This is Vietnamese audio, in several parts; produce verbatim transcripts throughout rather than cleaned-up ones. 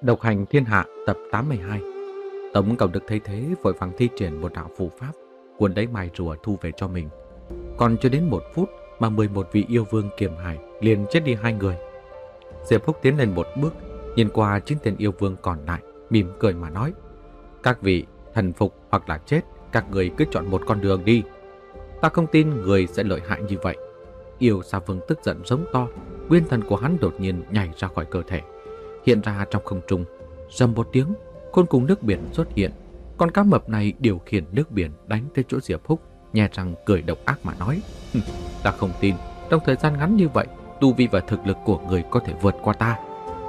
Độc hành thiên hạ tập tám mươi hai. Tống Cầu Đức thấy thế vội vàng thi triển một đạo phù pháp, cuốn lấy mài rùa thu về cho mình. Còn chưa đến một phút mà mười một vị yêu vương kiềm hải liền chết đi hai người. Diệp Húc tiến lên một bước, nhìn qua chín tên yêu vương còn lại, mỉm cười mà nói: các vị, thần phục hoặc là chết, các người cứ chọn một con đường đi. Ta không tin người sẽ lợi hại như vậy. Yêu Sa Vương tức giận giống to, nguyên thần của hắn đột nhiên nhảy ra khỏi cơ thể, hiện ra trong không trung. Rầm một tiếng, khôn cùng nước biển xuất hiện. Con cá mập này điều khiển nước biển đánh tới chỗ Diệp Húc, nhe răng cười độc ác mà nói: ta không tin trong thời gian ngắn như vậy tu vi và thực lực của người có thể vượt qua ta.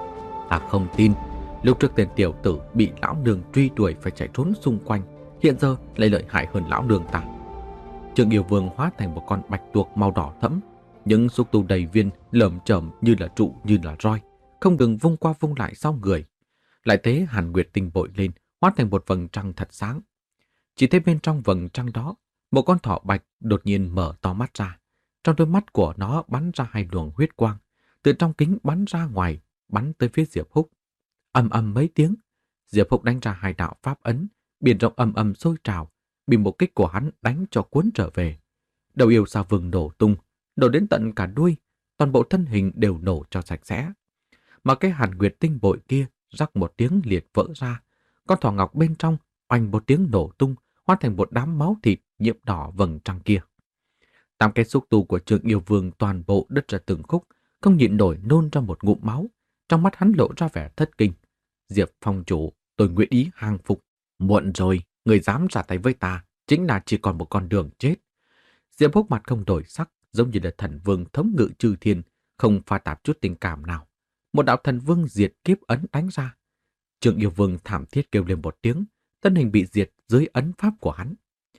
Ta không tin lúc trước tên tiểu tử bị lão nương truy đuổi phải chạy trốn xung quanh, hiện giờ lại lợi hại hơn lão nương ta. Trượng Yêu Vương hóa thành một con bạch tuộc màu đỏ thẫm, những xúc tu đầy viên lởm chởm như là trụ như là roi, không ngừng vung qua vung lại sau người. Lại thế Hàn Nguyệt Tinh bội lên, hóa thành một vầng trăng thật sáng. Chỉ thấy bên trong vầng trăng đó, một con thỏ bạch đột nhiên mở to mắt ra. Trong đôi mắt của nó bắn ra hai luồng huyết quang, từ trong kính bắn ra ngoài, bắn tới phía Diệp Húc. Ầm ầm mấy tiếng, Diệp Húc đánh ra hai đạo pháp ấn, biển rộng ầm ầm sôi trào, bị một kích của hắn đánh cho cuốn trở về. Đầu Yêu Sa Vương nổ tung, nổ đến tận cả đuôi, toàn bộ thân hình đều nổ cho sạch sẽ. Mà cái Hàn Nguyệt Tinh bội kia rắc một tiếng liệt vỡ ra, con thỏ ngọc bên trong oanh một tiếng nổ tung, hóa thành một đám máu thịt nhiễm đỏ vầng trăng kia. Tám cái xúc tu của Trượng Yêu Vương toàn bộ đứt ra từng khúc, không nhịn nổi nôn ra một ngụm máu. Trong mắt hắn lộ ra vẻ thất kinh. Diệp Phong chủ, tôi nguyện ý hàng phục. Muộn rồi, người dám ra tay với ta chính là chỉ còn một con đường chết. Diệp Húc mặt không đổi sắc, giống như là thần vương thống ngự chư thiên, không pha tạp chút tình cảm nào. Một đạo thần vương diệt kiếp ấn đánh ra. Trượng Yêu Vương thảm thiết kêu lên một tiếng, thân hình bị diệt dưới ấn pháp của hắn.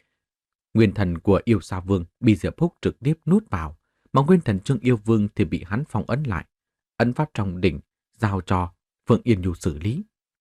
Nguyên thần của Yêu Sa Vương bị Diệp Húc trực tiếp nuốt vào, mà nguyên thần Trượng Yêu Vương thì bị hắn phong ấn lại. Ấn pháp trong đỉnh giao cho Phượng Yên Nhu xử lý.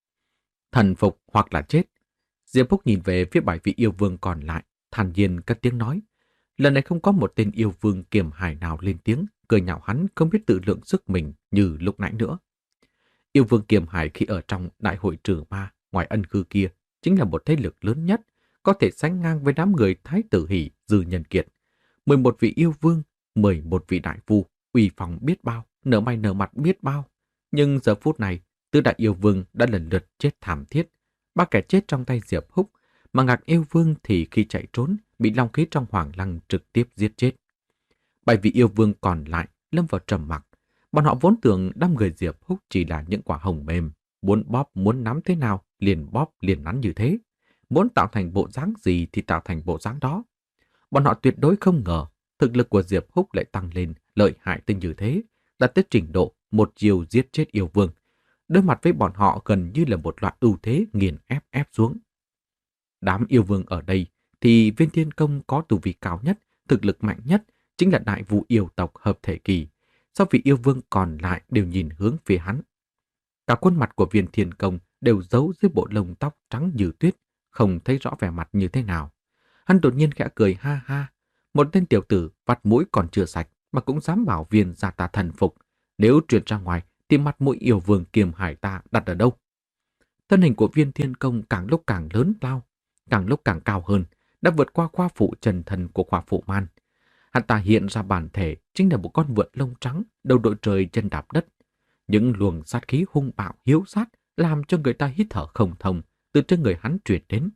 Thần phục hoặc là chết. Diệp Húc nhìn về phía bảy vị yêu vương còn lại, thản nhiên cất tiếng nói. Lần này không có một tên yêu vương kiềm hài nào lên tiếng, cười nhạo hắn không biết tự lượng sức mình như lúc nãy nữa. Yêu vương kiềm hài khi ở trong đại hội trừ ma ngoài ân khư kia chính là một thế lực lớn nhất, có thể sánh ngang với đám người Thái Tử Hỷ, Dư Nhân Kiệt. mười một vị yêu vương, mười một vị đại phu, uy phong biết bao, nở mày nở mặt biết bao. Nhưng giờ phút này, tứ đại yêu vương đã lần lượt chết thảm thiết, ba kẻ chết trong tay Diệp Húc, mà Ngạc Yêu Vương thì khi chạy trốn bị long khí trong hoàng lăng trực tiếp giết chết. Bảy vị yêu vương còn lại lâm vào trầm mặc. Bọn họ vốn tưởng đám người Diệp Húc chỉ là những quả hồng mềm, muốn bóp muốn nắm thế nào liền bóp liền nắn như thế, muốn tạo thành bộ dáng gì thì tạo thành bộ dáng đó. Bọn họ tuyệt đối không ngờ thực lực của Diệp Húc lại tăng lên lợi hại tới như thế, đạt tới trình độ một chiều giết chết yêu vương. Đối mặt với bọn họ gần như là một loại ưu thế nghiền ép ép xuống. Đám yêu vương ở đây thì Viên Thiên Công có tu vi cao nhất, thực lực mạnh nhất, chính là đại vũ yêu tộc hợp thể kỳ. Sau vị yêu vương còn lại đều nhìn hướng phía hắn. Cả khuôn mặt của Viên Thiên Công đều giấu dưới bộ lông tóc trắng như tuyết, không thấy rõ vẻ mặt như thế nào. Hắn đột nhiên khẽ cười ha ha. Một tên tiểu tử vắt mũi còn chưa sạch mà cũng dám bảo Viên gia ta thần phục. Nếu truyền ra ngoài thì mặt mũi yêu vương kiềm hải ta đặt ở đâu? Thân hình của Viên Thiên Công càng lúc càng lớn lao, càng lúc càng cao hơn, đã vượt qua khoa phụ trần thần của khoa phụ man. Hắn ta hiện ra bản thể chính là một con vượn lông trắng, đầu đội trời chân đạp đất. Những luồng sát khí hung bạo hiếu sát làm cho người ta hít thở không thông từ trên người hắn truyền đến.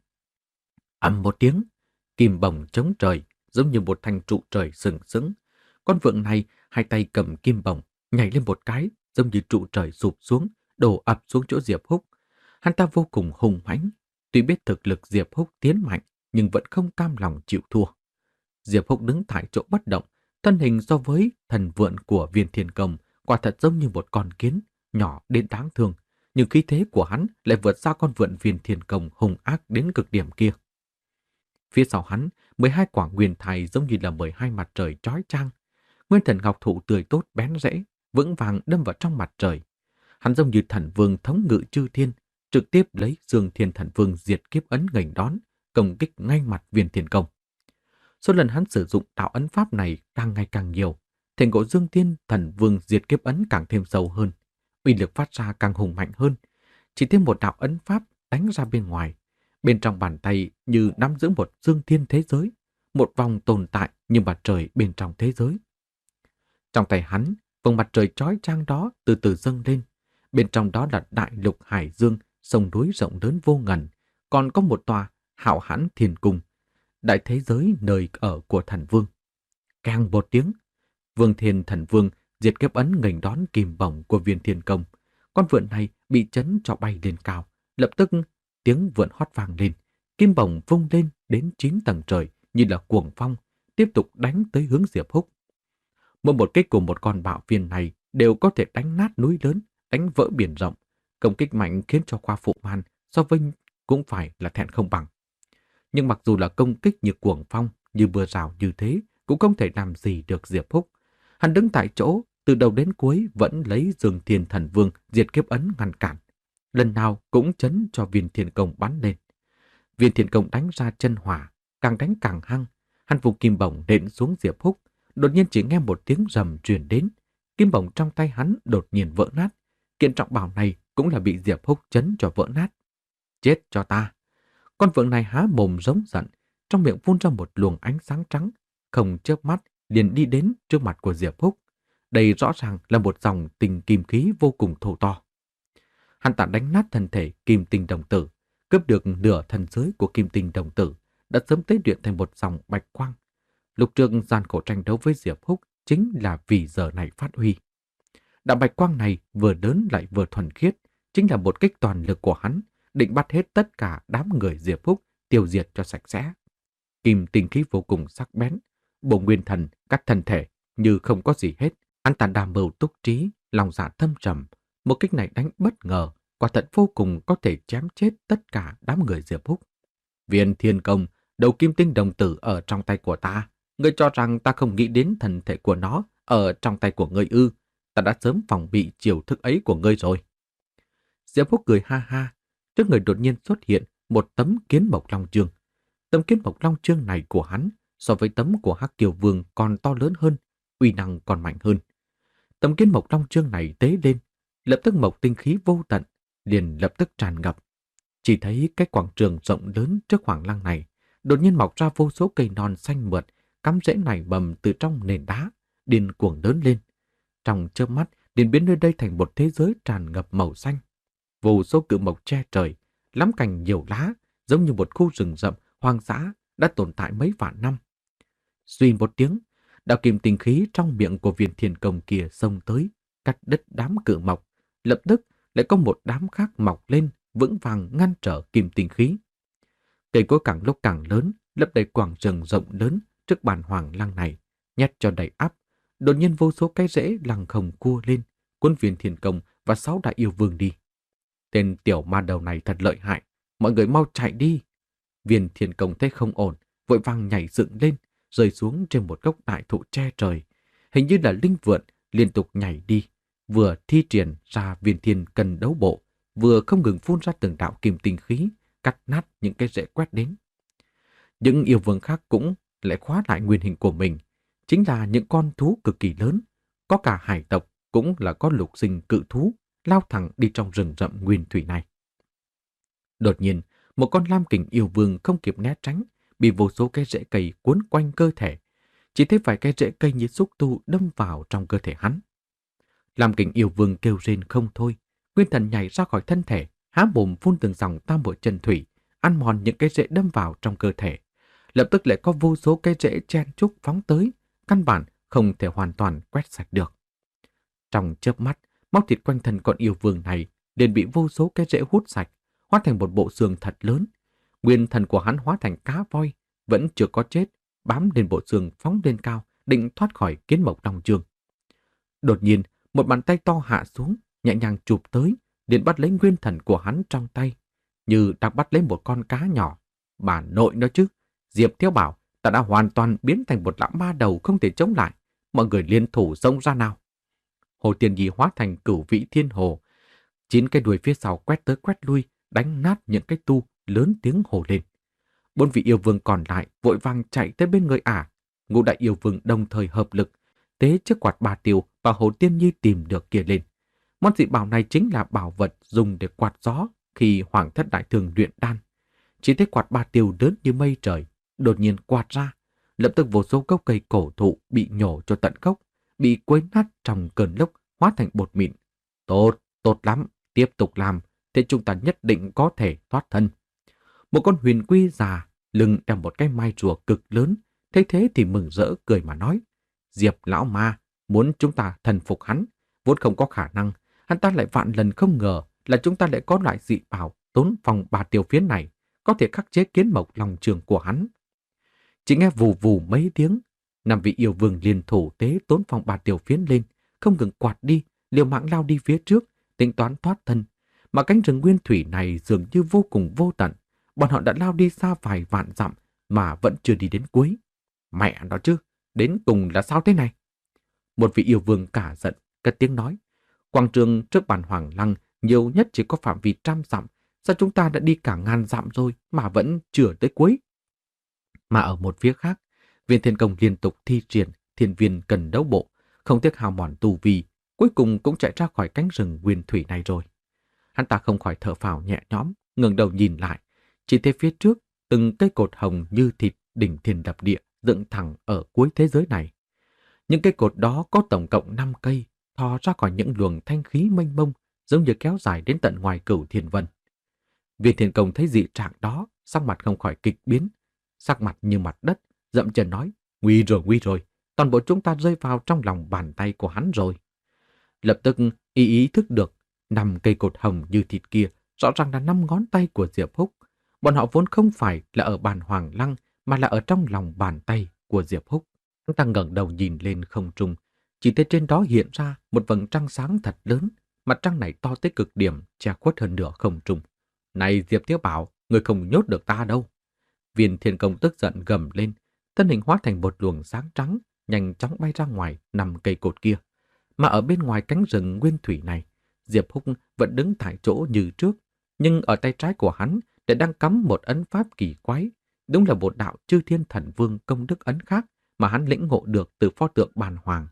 Ầm một tiếng, kim bồng chống trời, giống như một thanh trụ trời sừng sững. Con vượn này hai tay cầm kim bồng, nhảy lên một cái, giống như trụ trời sụp xuống, đổ ập xuống chỗ Diệp Húc. Hắn ta vô cùng hùng mãnh, tuy biết thực lực Diệp Húc tiến mạnh, nhưng vẫn không cam lòng chịu thua. Diệp Húc đứng tại chỗ bất động, thân hình so với thần vượn của Viên Thiên Công quả thật giống như một con kiến, nhỏ đến đáng thương, nhưng khí thế của hắn lại vượt xa con vượn Viên Thiên Công hung ác đến cực điểm kia. Phía sau hắn, mười hai quả nguyên thai giống như là mười hai mặt trời chói chang. Nguyên thần ngọc thụ tươi tốt bén rễ, vững vàng đâm vào trong mặt trời. Hắn giống như thần vương thống ngự chư thiên, trực tiếp lấy Dương Thiên Thần Vương diệt kiếp ấn nghênh đón, công kích ngay mặt Viên Thiên Công. Số lần hắn sử dụng đạo ấn pháp này càng ngày càng nhiều, thành gỗ Dương Thiên Thần Vương diệt kiếp ấn càng thêm sâu hơn, uy lực phát ra càng hùng mạnh hơn. chỉ thêm một đạo ấn pháp đánh ra bên ngoài. Bên trong bàn tay như nắm giữ một dương thiên thế giới, một vòng tồn tại như mặt trời bên trong thế giới. Trong tay hắn, vầng mặt trời chói chang đó từ từ dâng lên. Bên trong đó là đại lục hải dương, sông núi rộng lớn vô ngần, còn có một tòa hạo hãn thiên cung, đại thế giới nơi ở của thần vương. Keng một tiếng, Vương Thiên Thần Vương diệt kiếp ấn nghênh đón kim bổng của Viên Thiên Công. Con vượn này bị chấn cho bay lên cao, lập tức tiếng vượn hót vang lên, kim bổng vung lên đến chín tầng trời như là cuồng phong, tiếp tục đánh tới hướng Diệp Húc. Mỗi một kích của một con bạo viên này đều có thể đánh nát núi lớn, đánh vỡ biển rộng. Công kích mạnh khiến cho Khoa Phụ Man so với cũng phải là thẹn không bằng. Nhưng mặc dù là công kích như cuồng phong, như mưa rào như thế, cũng không thể làm gì được Diệp Húc. Hắn đứng tại chỗ, từ đầu đến cuối vẫn lấy Dương Thiên Thần Vương diệt kiếp ấn ngăn cản. Lần nào cũng chấn cho Viên Thiên Công bắn lên. Viên Thiên Công đánh ra chân hỏa, càng đánh càng hăng. Hắn vùng kim bổng nện xuống Diệp Húc. Đột nhiên chỉ nghe một tiếng rầm truyền đến. Kim bổng trong tay hắn đột nhiên vỡ nát. Kiện trọng bảo này cũng là bị Diệp Húc chấn cho vỡ nát. Chết cho ta! Con vượn này há mồm giống giận, trong miệng phun ra một luồng ánh sáng trắng, không chớp mắt liền đi đến trước mặt của Diệp Húc. Đây rõ ràng là một dòng tình kim khí vô cùng thô to. Hắn ta đánh nát thân thể Kim Tinh Đồng Tử, cướp được nửa thân giới của Kim Tinh Đồng Tử, đã sớm tế luyện thành một dòng bạch quang. Lục Trường gian khổ tranh đấu với Diệp Húc chính là vì giờ này phát huy. Đạo bạch quang này vừa lớn lại vừa thuần khiết, chính là một kích toàn lực của hắn, định bắt hết tất cả đám người Diệp Húc, tiêu diệt cho sạch sẽ. Kim tinh khí vô cùng sắc bén, Bộ Nguyên Thần cắt thân thể như không có gì hết. Hắn ta đàm mưu túc trí, lòng dạ thâm trầm. Một kích này đánh bất ngờ, quả thật vô cùng có thể chém chết tất cả đám người Diệp Húc. Viên Thiên Công, đầu Kim Tinh Đồng Tử ở trong tay của ta. Ngươi cho rằng ta không nghĩ đến thân thể của nó ở trong tay của ngươi ư? Ta đã sớm phòng bị chiêu thức ấy của ngươi rồi. Diệp Húc cười ha ha. Trước người đột nhiên xuất hiện một tấm kiến mộc long chương. Tấm kiến mộc long chương này của hắn so với tấm của Hắc Kiều Vương còn to lớn hơn, uy năng còn mạnh hơn. Tấm kiến mộc long chương này tế lên, lập tức mộc tinh khí vô tận, liền lập tức tràn ngập. Chỉ thấy cái quảng trường rộng lớn trước hoàng lăng này, đột nhiên mọc ra vô số cây non xanh mượt, cắm rễ nảy mầm từ trong nền đá, điên cuồng lớn lên. Trong chớp mắt, liền biến nơi đây thành một thế giới tràn ngập màu xanh. Vô số cự mộc che trời, lắm cành nhiều lá, giống như một khu rừng rậm hoang dã đã tồn tại mấy vạn năm. Suy một tiếng, đạo kim tinh khí trong miệng của Viên Thiên Công kia xông tới, cắt đứt đám cự mộc, lập tức lại có một đám khác mọc lên, vững vàng ngăn trở kim tinh khí. Cây cối càng lúc càng lớn, lấp đầy quảng rừng rộng lớn trước bàn hoàng lăng này, nhét cho đầy ắp. Đột nhiên vô số cái rễ lằng khồng cua lên, cuốn Viên Thiên Công và sáu đại yêu vương đi. Tên tiểu ma đầu này thật lợi hại, mọi người mau chạy đi. Viên Thiên Công thấy không ổn, vội vàng nhảy dựng lên, rơi xuống trên một gốc đại thụ che trời. Hình như là linh vượn liên tục nhảy đi, vừa thi triển ra Viên Thiên Cân đấu bộ, vừa không ngừng phun ra từng đạo kim tinh khí, cắt nát những cái rễ quét đến. Những yêu vương khác cũng lại khóa lại nguyên hình của mình, chính là những con thú cực kỳ lớn, có cả hải tộc, cũng là có lục sinh cự thú, lao thẳng đi trong rừng rậm nguyên thủy này. Đột nhiên, một con lam kình yêu vương không kịp né tránh, bị vô số cái rễ cây cuốn quanh cơ thể. Chỉ thấy vài cái rễ cây như xúc tu đâm vào trong cơ thể hắn. Lam kình yêu vương kêu rên không thôi, nguyên thần nhảy ra khỏi thân thể, há mồm phun từng dòng tam bội chân thủy, ăn mòn những cái rễ đâm vào trong cơ thể. Lập tức lại có vô số cái rễ chen chúc phóng tới, căn bản không thể hoàn toàn quét sạch được. Trong chớp mắt, máu thịt quanh thân con yêu vương này liền bị vô số cái rễ hút sạch, hóa thành một bộ xương thật lớn. Nguyên thần của hắn hóa thành cá voi, vẫn chưa có chết, bám lên bộ xương phóng lên cao, định thoát khỏi kiến mộc long chương. Đột nhiên, một bàn tay to hạ xuống, nhẹ nhàng chụp tới, liền bắt lấy nguyên thần của hắn trong tay, như đang bắt lấy một con cá nhỏ. Bà nội nó chứ, Diệp Thiếu bảo, ta đã hoàn toàn biến thành một lão ma đầu không thể chống lại. Mọi người liên thủ xông ra nào. Hồ Tiên Nhi hóa thành cửu vị thiên hồ, chín cái đuôi phía sau quét tới quét lui, đánh nát những cái tu, lớn tiếng hồ lên. Bốn vị yêu vương còn lại vội vàng chạy tới bên người ả. Ngũ đại yêu vương đồng thời hợp lực, tế chiếc quạt bà tiêu và Hồ Tiên Nhi tìm được kia lên. Món dị bảo này chính là bảo vật dùng để quạt gió khi Hoàng thất đại thường luyện đan. Chỉ thấy quạt ba tiêu lớn như mây trời, đột nhiên quạt ra, lập tức vô số gốc cây cổ thụ bị nhổ cho tận gốc, bị quấy nát trong cơn lốc hóa thành bột mịn. Tốt, tốt lắm, tiếp tục làm, thế chúng ta nhất định có thể thoát thân. Một con huyền quy già, lưng đeo một cái mai rùa cực lớn, thấy thế thì mừng rỡ cười mà nói. Diệp lão ma, muốn chúng ta thần phục hắn, vốn không có khả năng, hắn ta lại vạn lần không ngờ là chúng ta lại có loại dị bảo tốn phòng bà tiêu phiến này, có thể khắc chế kiến mộc lòng trường của hắn. Chỉ nghe vù vù mấy tiếng, năm vị yêu vương liền thủ tế tốn phòng bà tiểu phiến lên, không ngừng quạt đi, liều mạng lao đi phía trước, tính toán thoát thân. Mà cánh rừng nguyên thủy này dường như vô cùng vô tận, bọn họ đã lao đi xa vài vạn dặm mà vẫn chưa đi đến cuối. Mẹ nó chứ, đến cùng là sao thế này? Một vị yêu vương cả giận, cất tiếng nói. Quảng trường trước bàn Hoàng Lăng nhiều nhất chỉ có phạm vi trăm dặm, sao chúng ta đã đi cả ngàn dặm rồi mà vẫn chưa tới cuối? Mà ở một phía khác, Viên Thiên Công liên tục thi triển thiên viên cần đấu bộ, không tiếc hao mòn tu vi, cuối cùng cũng chạy ra khỏi cánh rừng nguyên thủy này rồi. Hắn ta không khỏi thở phào nhẹ nhõm, ngẩng đầu nhìn lại, chỉ thấy phía trước từng cây cột hồng như thịt đỉnh thiên đập địa dựng thẳng ở cuối thế giới này. Những cây cột đó có tổng cộng năm cây, thò ra khỏi những luồng thanh khí mênh mông, giống như kéo dài đến tận ngoài cửu thiên vân. Viên Thiên Công thấy dị trạng đó, sắc mặt không khỏi kịch biến, sắc mặt như mặt đất, dậm chân nói, nguy rồi, nguy rồi, toàn bộ chúng ta rơi vào trong lòng bàn tay của hắn rồi. Lập tức ý ý thức được, năm cây cột hồng như thịt kia, rõ ràng là năm ngón tay của Diệp Húc. Bọn họ vốn không phải là ở bàn Hoàng Lăng, mà là ở trong lòng bàn tay của Diệp Húc. Hắn ta ngẩng đầu nhìn lên không trung, chỉ thấy trên đó hiện ra một vầng trăng sáng thật lớn, mặt trăng này to tới cực điểm, che khuất hơn nửa không trung. Này Diệp Thiếu Bảo, người không nhốt được ta đâu. Viên Thiên Công tức giận gầm lên, thân hình hóa thành một luồng sáng trắng, nhanh chóng bay ra ngoài nằm cây cột kia. Mà ở bên ngoài cánh rừng nguyên thủy này, Diệp Húc vẫn đứng tại chỗ như trước, nhưng ở tay trái của hắn lại đang cắm một ấn pháp kỳ quái, đúng là một đạo Chư Thiên Thần Vương công đức ấn khác mà hắn lĩnh ngộ được từ pho tượng bàn hoàng.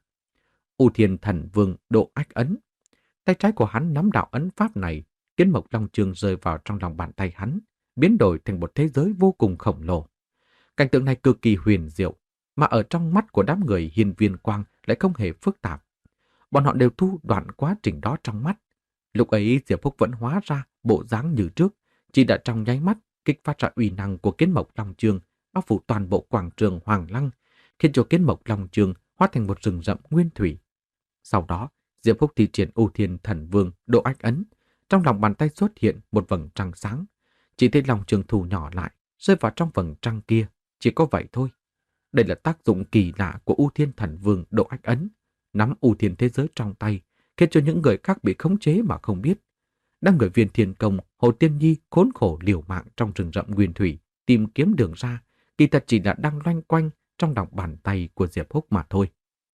U Thiên Thần Vương độ ách ấn. Tay trái của hắn nắm đạo ấn pháp này, kiến mộc long chương rơi vào trong lòng bàn tay hắn, biến đổi thành một thế giới vô cùng khổng lồ. Cảnh tượng này cực kỳ huyền diệu, mà ở trong mắt của đám người Hiên Viên Quang lại không hề phức tạp. Bọn họ đều thu đoạn quá trình đó trong mắt. Lúc ấy Diệp Húc vẫn hóa ra bộ dáng như trước, chỉ đã trong nháy mắt kích phát ra uy năng của kiến mộc long chương, bao phủ toàn bộ quảng trường Hoàng Lăng, khiến cho kiến mộc long chương hóa thành một rừng rậm nguyên thủy. Sau đó, Diệp Húc thi triển U Thiên Thần Vương độ ách ấn, trong lòng bàn tay xuất hiện một vầng trăng sáng. Chỉ thấy lòng trường thu nhỏ lại, rơi vào trong vầng trăng kia, chỉ có vậy thôi. Đây là tác dụng kỳ lạ của U Thiên Thần Vương độ ách ấn, nắm U Thiên thế giới trong tay, khiến cho những người khác bị khống chế mà không biết. Đang người Viên Thiên Công, Hồ Tiên Nhi khốn khổ liều mạng trong rừng rậm nguyên thủy, tìm kiếm đường ra, kỳ thật chỉ là đang loanh quanh trong lòng bàn tay của Diệp Húc mà thôi.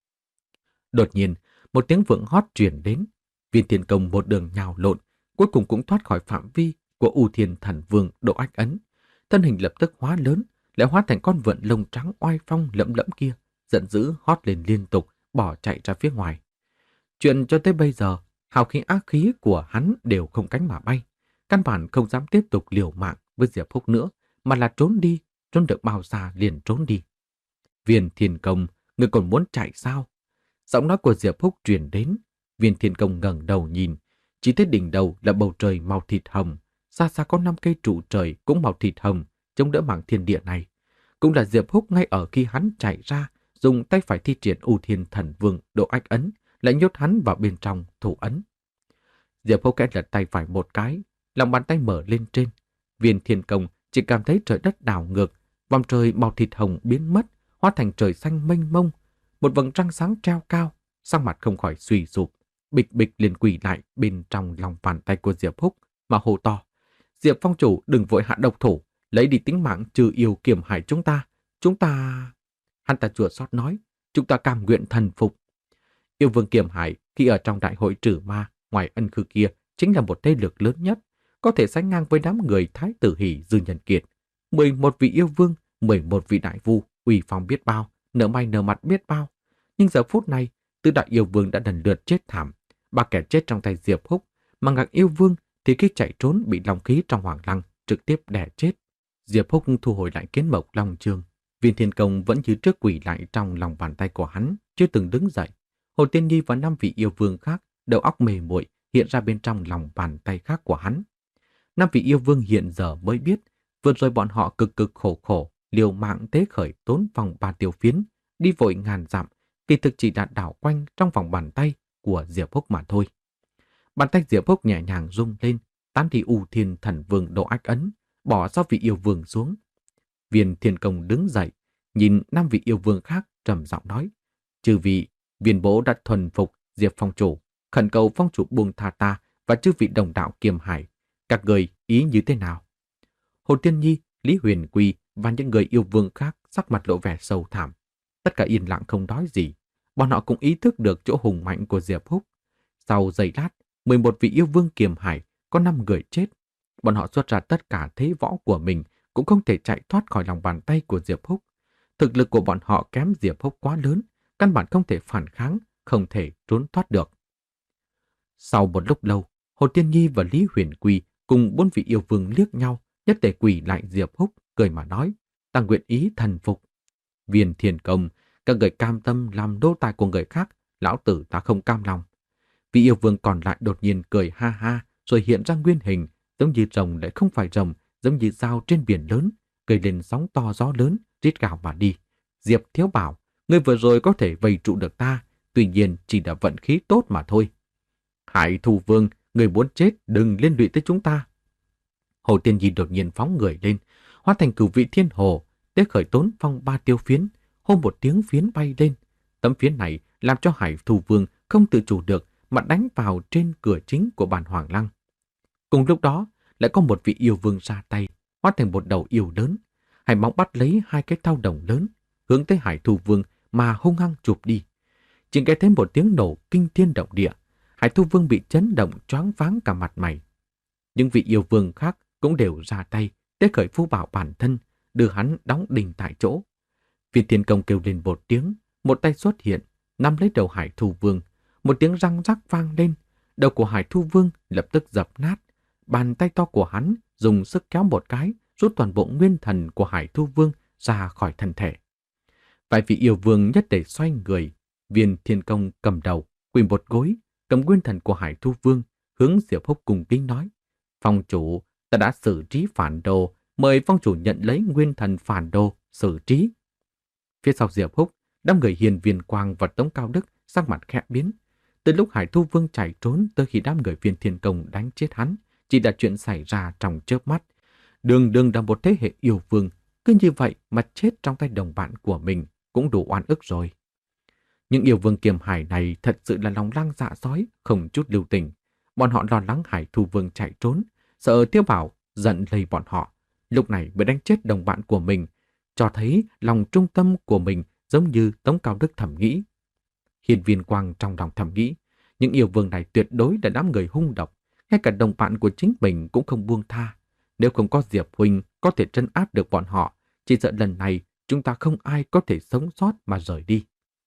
Đột nhiên, một tiếng vượng hót truyền đến, Viên Thiên Công một đường nhào lộn, cuối cùng cũng thoát khỏi phạm vi của U Thiên Thần Vương độ ách ấn. Thân hình lập tức hóa lớn, lại hóa thành con vượn lông trắng oai phong lẫm lẫm kia, giận dữ hót lên liên tục, bỏ chạy ra phía ngoài. Chuyện cho tới bây giờ, hào khí ác khí của hắn đều không cánh mà bay, căn bản không dám tiếp tục liều mạng với Diệp Húc nữa, mà là trốn đi, trốn được bao xa liền trốn đi. Viên Thiên Công, người còn muốn chạy sao? Giọng nói của Diệp Húc truyền đến. Viên Thiên Công ngẩng đầu nhìn, chỉ thấy đỉnh đầu là bầu trời màu thịt hồng, xa xa có năm cây trụ trời cũng màu thịt hồng, chống đỡ mảng thiên địa này. Cũng là Diệp Húc ngay ở khi hắn chạy ra, dùng tay phải thi triển U Thiên Thần Vương độ ách ấn, lại nhốt hắn vào bên trong thủ ấn. Diệp Húc kẽ lật tay phải một cái, lòng bàn tay mở lên trên. Viên Thiên Công chỉ cảm thấy trời đất đảo ngược, vòng trời màu thịt hồng biến mất, hóa thành trời xanh mênh mông. Một vầng trăng sáng treo cao, sắc mặt không khỏi suy sụp, bịch bịch liền quỳ lại bên trong lòng bàn tay của Diệp Húc mà hô to: Diệp Phong chủ, đừng vội hạ độc thủ, lấy đi tính mạng trừ yêu kiềm hại chúng ta. Chúng ta... Hắn ta chua xót nói, chúng ta cam nguyện thần phục. Yêu vương kiềm hại khi ở trong đại hội trừ ma ngoài ân khư kia chính là một thế lực lớn nhất, có thể sánh ngang với đám người Thái Tử Hỷ Dư Nhân Kiệt. mười một vị yêu vương, mười một vị đại vu, uy phong biết bao, nở may nở mặt biết bao. Nhưng giờ phút này, tứ đại yêu vương đã lần lượt chết thảm, Ba kẻ chết trong tay Diệp Húc, mà Ngạc Yêu Vương thì khi chạy trốn bị long khí trong Hoàng Lăng trực tiếp đè chết. Diệp Húc thu hồi lại kiến mộc long chương. Viên Thiên Công vẫn như trước quỳ lại trong lòng bàn tay của hắn, chưa từng đứng dậy. Hồ Tiên Nhi và năm vị yêu vương khác, đầu óc mê muội hiện ra bên trong lòng bàn tay khác của hắn. Năm vị yêu vương hiện giờ mới biết, vừa rồi bọn họ cực cực khổ khổ, liều mạng tế khởi tốn vòng ba tiêu phiến, đi vội ngàn dặm, kỳ thực chỉ đã đảo quanh trong vòng bàn tay của Diệp Húc mà thôi. Bàn tay Diệp Húc nhẹ nhàng rung lên, tán đi U Thiên Thần Vương độ ách ấn, bỏ sáu vị yêu vương xuống. Viên Thiên Công đứng dậy, nhìn năm vị yêu vương khác trầm giọng nói: "Chư vị, Viên bố đã thuần phục Diệp phong chủ, khẩn cầu phong chủ buông tha ta và chư vị đồng đạo Kiềm Hải. Các người ý như thế nào?" Hồ Tiên Nhi, Lý Huyền Quy và những người yêu vương khác sắc mặt lộ vẻ sâu thẳm. Tất cả yên lặng không nói gì. Bọn họ cũng ý thức được chỗ hùng mạnh của Diệp Húc. Sau giây lát, mười một vị yêu vương Kiềm Hải có năm người chết. Bọn họ xuất ra tất cả thế võ của mình cũng không thể chạy thoát khỏi lòng bàn tay của Diệp Húc. Thực lực của bọn họ kém Diệp Húc quá lớn, căn bản không thể phản kháng, không thể trốn thoát được. Sau một lúc lâu, Hồ Tiên Nhi và Lý Huyền Quy cùng bốn vị yêu vương liếc nhau, nhất tề quỳ lại Diệp Húc, cười mà nói: "Ta nguyện ý thần phục." Viên Thiên Công, các người cam tâm làm nô tài của người khác, lão tử ta không cam lòng. Vị yêu vương còn lại đột nhiên cười ha ha, rồi hiện ra nguyên hình, giống như rồng lại không phải rồng, giống như dao trên biển lớn, gây lên sóng to gió lớn, rít gào mà đi. "Diệp Thiếu Bảo, ngươi vừa rồi có thể vây trụ được ta, tuy nhiên chỉ là vận khí tốt mà thôi. Hải Thù Vương, người muốn chết đừng liên lụy tới chúng ta." Hồ Tiên Nhi đột nhiên phóng người lên, hóa thành cửu vị thiên hồ, tế khởi tốn phong ba tiêu phiến, hô một tiếng phiến bay lên. Tấm phiến này làm cho Hải Thù Vương không tự chủ được mà đánh vào trên cửa chính của bàn Hoàng Lăng. Cùng lúc đó, lại có một vị yêu vương ra tay, hóa thành một đầu yêu lớn. Hải Móng bắt lấy hai cái thau đồng lớn, hướng tới Hải Thù Vương mà hung hăng chụp đi. Chỉ nghe thấy một tiếng nổ kinh thiên động địa, Hải Thù Vương bị chấn động choáng váng cả mặt mày. Những vị yêu vương khác cũng đều ra tay, tế khởi phú bảo bản thân, đưa hắn đóng đinh tại chỗ. Viên Thiên Công kêu lên một tiếng, một tay xuất hiện, nắm lấy đầu Hải Thù Vương. Một tiếng răng rắc vang lên, đầu của Hải Thù Vương lập tức dập nát. Bàn tay to của hắn dùng sức kéo một cái, rút toàn bộ nguyên thần của Hải Thù Vương ra khỏi thân thể. Vài vị yêu vương nhất tề xoay người. Viên Thiên Công cầm đầu, quỳ một gối, cầm nguyên thần của Hải Thù Vương, hướng Diệp Húc cùng kính nói: "Phong chủ, ta đã xử trí phản đồ, mời phong chủ nhận lấy nguyên thần phản đồ, xử trí." Phía sau Diệp Húc, đám người Hiền Viên Quang và Tống Cao Đức sắc mặt khẽ biến. Từ lúc Hải Thù Vương chạy trốn tới khi đám người Viên Thiên Công đánh chết hắn, chỉ là chuyện xảy ra trong chớp mắt. Đường đường là một thế hệ yêu vương, cứ như vậy mà chết trong tay đồng bạn của mình cũng đủ oan ức rồi. Những yêu vương Kiềm Hải này thật sự là lòng lang dạ sói, không chút lưu tình. Bọn họ lo lắng Hải Thù Vương chạy trốn, sợ Thiếu Bảo giận lây bọn họ, lúc này mới đánh chết đồng bạn của mình, cho thấy lòng trung tâm của mình giống như Tống Cao Đức thầm nghĩ. Hiền Viên Quang trong lòng thầm nghĩ, những yêu vương này tuyệt đối là đám người hung độc, ngay cả đồng bạn của chính mình cũng không buông tha. Nếu không có Diệp huynh có thể trấn áp được bọn họ, chỉ sợ lần này chúng ta không ai có thể sống sót mà rời đi.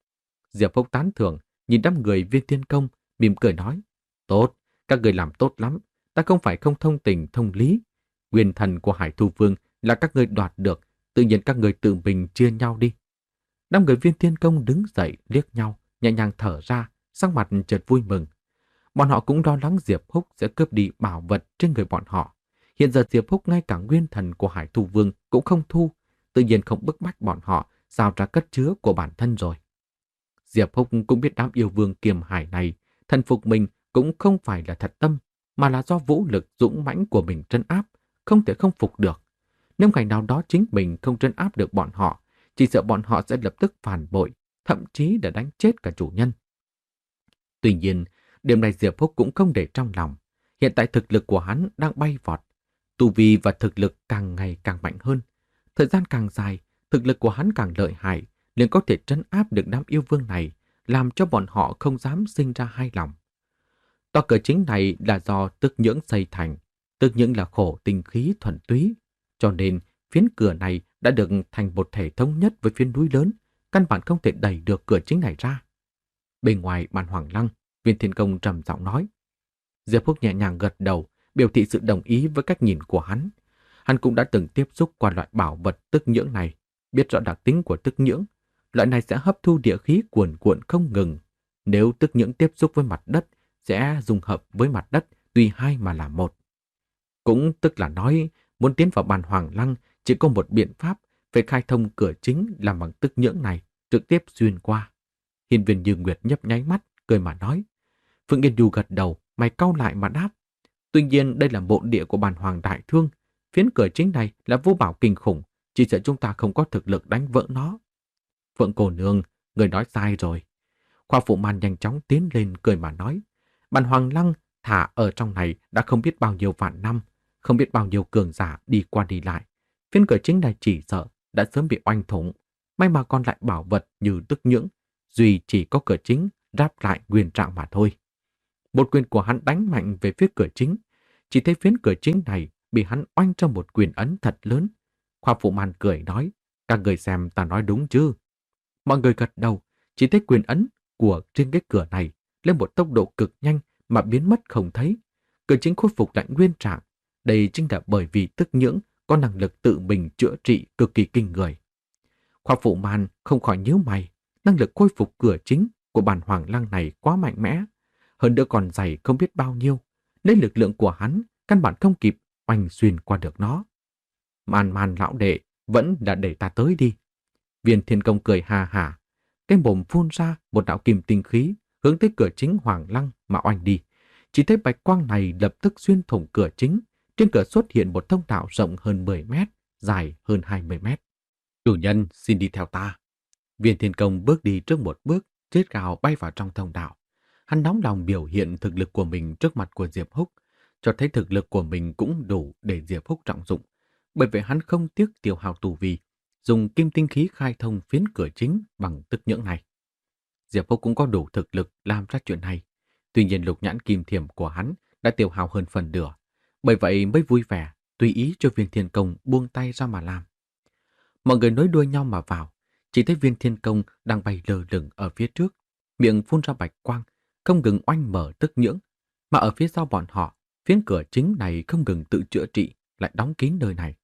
Diệp Húc tán thưởng, nhìn đám người Viên Thiên Công, mỉm cười nói: "Tốt, các người làm tốt lắm, ta không phải không thông tình thông lý. Nguyên thần của Hải Thù Vương là các người đoạt được, tự nhiên các người tự mình chia nhau đi." Đám người Viên Thiên Công đứng dậy liếc nhau, nhẹ nhàng thở ra, sắc mặt chợt vui mừng. Bọn họ cũng lo lắng Diệp Húc sẽ cướp đi bảo vật trên người bọn họ. Hiện giờ Diệp Húc ngay cả nguyên thần của Hải Thù Vương cũng không thu, tự nhiên không bức bách bọn họ giao ra cất chứa của bản thân rồi. Diệp Húc cũng biết đám yêu vương Kiềm Hải này, thần phục mình cũng không phải là thật tâm, mà là do vũ lực dũng mãnh của mình trấn áp, không thể không phục được. Nếu ngày nào đó chính mình không trấn áp được bọn họ, chỉ sợ bọn họ sẽ lập tức phản bội, thậm chí để đánh chết cả chủ nhân. Tuy nhiên, điểm này Diệp Húc cũng không để trong lòng. Hiện tại thực lực của hắn đang bay vọt, tu vi và thực lực càng ngày càng mạnh hơn. Thời gian càng dài, thực lực của hắn càng lợi hại, liền có thể trấn áp được đám yêu vương này, làm cho bọn họ không dám sinh ra hai lòng. Tòa cửa chính này là do Tước Nhưỡng xây thành, Tước Nhưỡng là khổ tinh khí thuần túy, cho nên phiến cửa này đã được thành một thể thống nhất với phiến núi lớn, căn bản không thể đẩy được cửa chính này ra. Bên ngoài bàn Hoàng Lăng, Viên Thiên Công trầm giọng nói. Diệp Húc nhẹ nhàng gật đầu, biểu thị sự đồng ý với cách nhìn của hắn. Hắn cũng đã từng tiếp xúc qua loại bảo vật tức nhưỡng này, biết rõ đặc tính của tức nhưỡng. Loại này sẽ hấp thu địa khí cuồn cuộn không ngừng. Nếu tức nhưỡng tiếp xúc với mặt đất, sẽ dung hợp với mặt đất, tùy hai mà là một. Cũng tức là nói, muốn tiến vào bàn Hoàng Lăng chỉ có một biện pháp, phải khai thông cửa chính làm bằng tức nhưỡng này, trực tiếp xuyên qua. Hiên Viên Như Nguyệt nhấp nháy mắt, cười mà nói. Phượng Yên Du gật đầu, mày cau lại mà đáp. Tuy nhiên đây là mộ địa của bàn Hoàng Đại Thương, phiến cửa chính này là vô bảo kinh khủng, chỉ sợ chúng ta không có thực lực đánh vỡ nó. Phượng cô nương, người nói sai rồi. Khoa Phụ Man nhanh chóng tiến lên cười mà nói. Bàn Hoàng Lăng thả ở trong này đã không biết bao nhiêu vạn năm, không biết bao nhiêu cường giả đi qua đi lại. Phiến cửa chính này chỉ sợ đã sớm bị oanh thủng. May mà còn lại bảo vật như tức nhưỡng, duy chỉ có cửa chính ráp lại nguyên trạng mà thôi. Một quyền của hắn đánh mạnh về phía cửa chính, chỉ thấy phiến cửa chính này bị hắn oanh trong một quyền ấn thật lớn. Khoa Phụ Man cười nói, các người xem ta nói đúng chứ? Mọi người gật đầu, chỉ thấy quyền ấn của trên cái cửa này lên một tốc độ cực nhanh mà biến mất không thấy. Cửa chính khôi phục lại nguyên trạng. Đây chính là bởi vì tức nhưỡng có năng lực tự mình chữa trị cực kỳ kinh người. Khoa Phụ Man không khỏi nhíu mày, năng lực khôi phục cửa chính của bàn Hoàng Lăng này quá mạnh mẽ, hơn nữa còn dày không biết bao nhiêu, nên lực lượng của hắn căn bản không kịp oanh xuyên qua được nó. Man Man lão đệ, vẫn là để ta tới đi. Viên Thiên Công cười hà hả, cái mồm phun ra một đạo kim tinh khí hướng tới cửa chính Hoàng Lăng mà oanh đi. Chỉ thấy bạch quang này lập tức xuyên thủng cửa chính, trên cửa xuất hiện một thông đạo rộng hơn mười mét, dài hơn hai mươi mét. Chủ nhân xin đi theo ta. Viên Thiên Công bước đi trước một bước, rít gào bay vào trong thông đạo. Hắn nóng lòng biểu hiện thực lực của mình trước mặt của Diệp Húc, cho thấy thực lực của mình cũng đủ để Diệp Húc trọng dụng. Bởi vậy hắn không tiếc tiêu hao tù vi, dùng kim tinh khí khai thông phiến cửa chính bằng tức nhưỡng này. Diệp Húc cũng có đủ thực lực làm ra chuyện này. Tuy nhiên lục nhãn kim thiểm của hắn đã tiêu hao hơn phần nửa, bởi vậy mới vui vẻ, tùy ý cho Viên Thiên Công buông tay ra mà làm. Mọi người nối đuôi nhau mà vào, chỉ thấy Viên Thiên Công đang bay lơ lửng ở phía trước, miệng phun ra bạch quang, không ngừng oanh mở tức nhưỡng, mà ở phía sau bọn họ, phiến cửa chính này không ngừng tự chữa trị, lại đóng kín nơi này.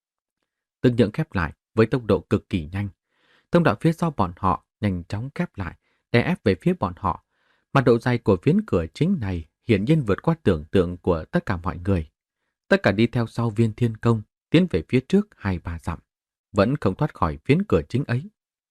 Tức nhưỡng khép lại với tốc độ cực kỳ nhanh. Thông đạo phía sau bọn họ nhanh chóng khép lại, đè ép về phía bọn họ, mà độ dày của phiến cửa chính này hiển nhiên vượt qua tưởng tượng của tất cả mọi người. Tất cả đi theo sau Viên Thiên Công, tiến về phía trước hai ba dặm, vẫn không thoát khỏi phiến cửa chính ấy.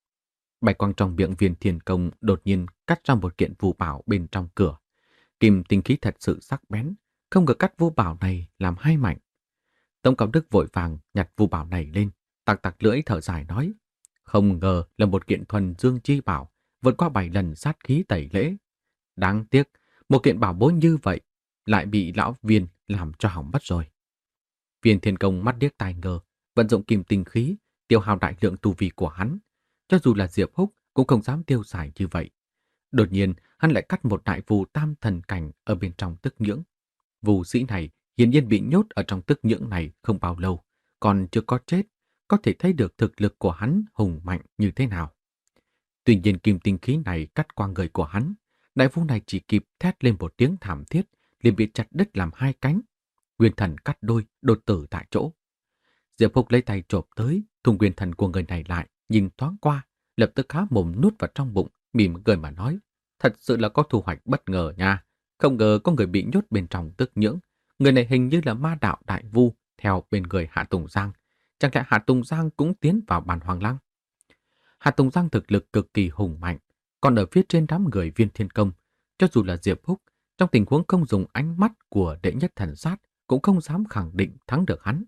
Bạch quang trong miệng Viên Thiên Công đột nhiên cắt ra một kiện phù bảo bên trong cửa. Kim tinh khí thật sự sắc bén, không ngờ cắt phù bảo này làm hai mảnh. Tống Cao Đức vội vàng nhặt phù bảo này lên, tặc tặc lưỡi thở dài nói, không ngờ là một kiện thuần dương chi bảo, vượt qua bảy lần sát khí tẩy lễ. Đáng tiếc, một kiện bảo bối như vậy lại bị lão Viên làm cho hỏng mất rồi. Viên Thiên Công mắt điếc tai ngơ, vận dụng kim tinh khí, tiêu hao đại lượng tu vi của hắn. Cho dù là Diệp Húc cũng không dám tiêu xài như vậy. Đột nhiên, hắn lại cắt một đại phù tam thần cảnh ở bên trong tức nhưỡng. Phù sĩ này hiển nhiên bị nhốt ở trong tức nhưỡng này không bao lâu, còn chưa có chết, có thể thấy được thực lực của hắn hùng mạnh như thế nào. Tuy nhiên kim tinh khí này cắt qua người của hắn, đại phù này chỉ kịp thét lên một tiếng thảm thiết, liền bị chặt đứt làm hai cánh. Nguyên thần cắt đôi, đột tử tại chỗ. Diệp Húc lấy tay chộp tới, thùng nguyên thần của người này lại, nhìn thoáng qua, lập tức há mồm nuốt vào trong bụng, mỉm cười mà nói, thật sự là có thu hoạch bất ngờ nha, không ngờ có người bị nhốt bên trong tức nhưỡng. Người này hình như là ma đạo đại vu theo bên người Hạ Tùng Giang, chẳng lẽ Hạ Tùng Giang cũng tiến vào bàn Hoàng Lăng? Hạ Tùng Giang thực lực cực kỳ hùng mạnh, còn ở phía trên đám người Viên Thiên Công, cho dù là Diệp Húc, trong tình huống không dùng ánh mắt của đệ nhất thần sát, cũng không dám khẳng định thắng được hắn.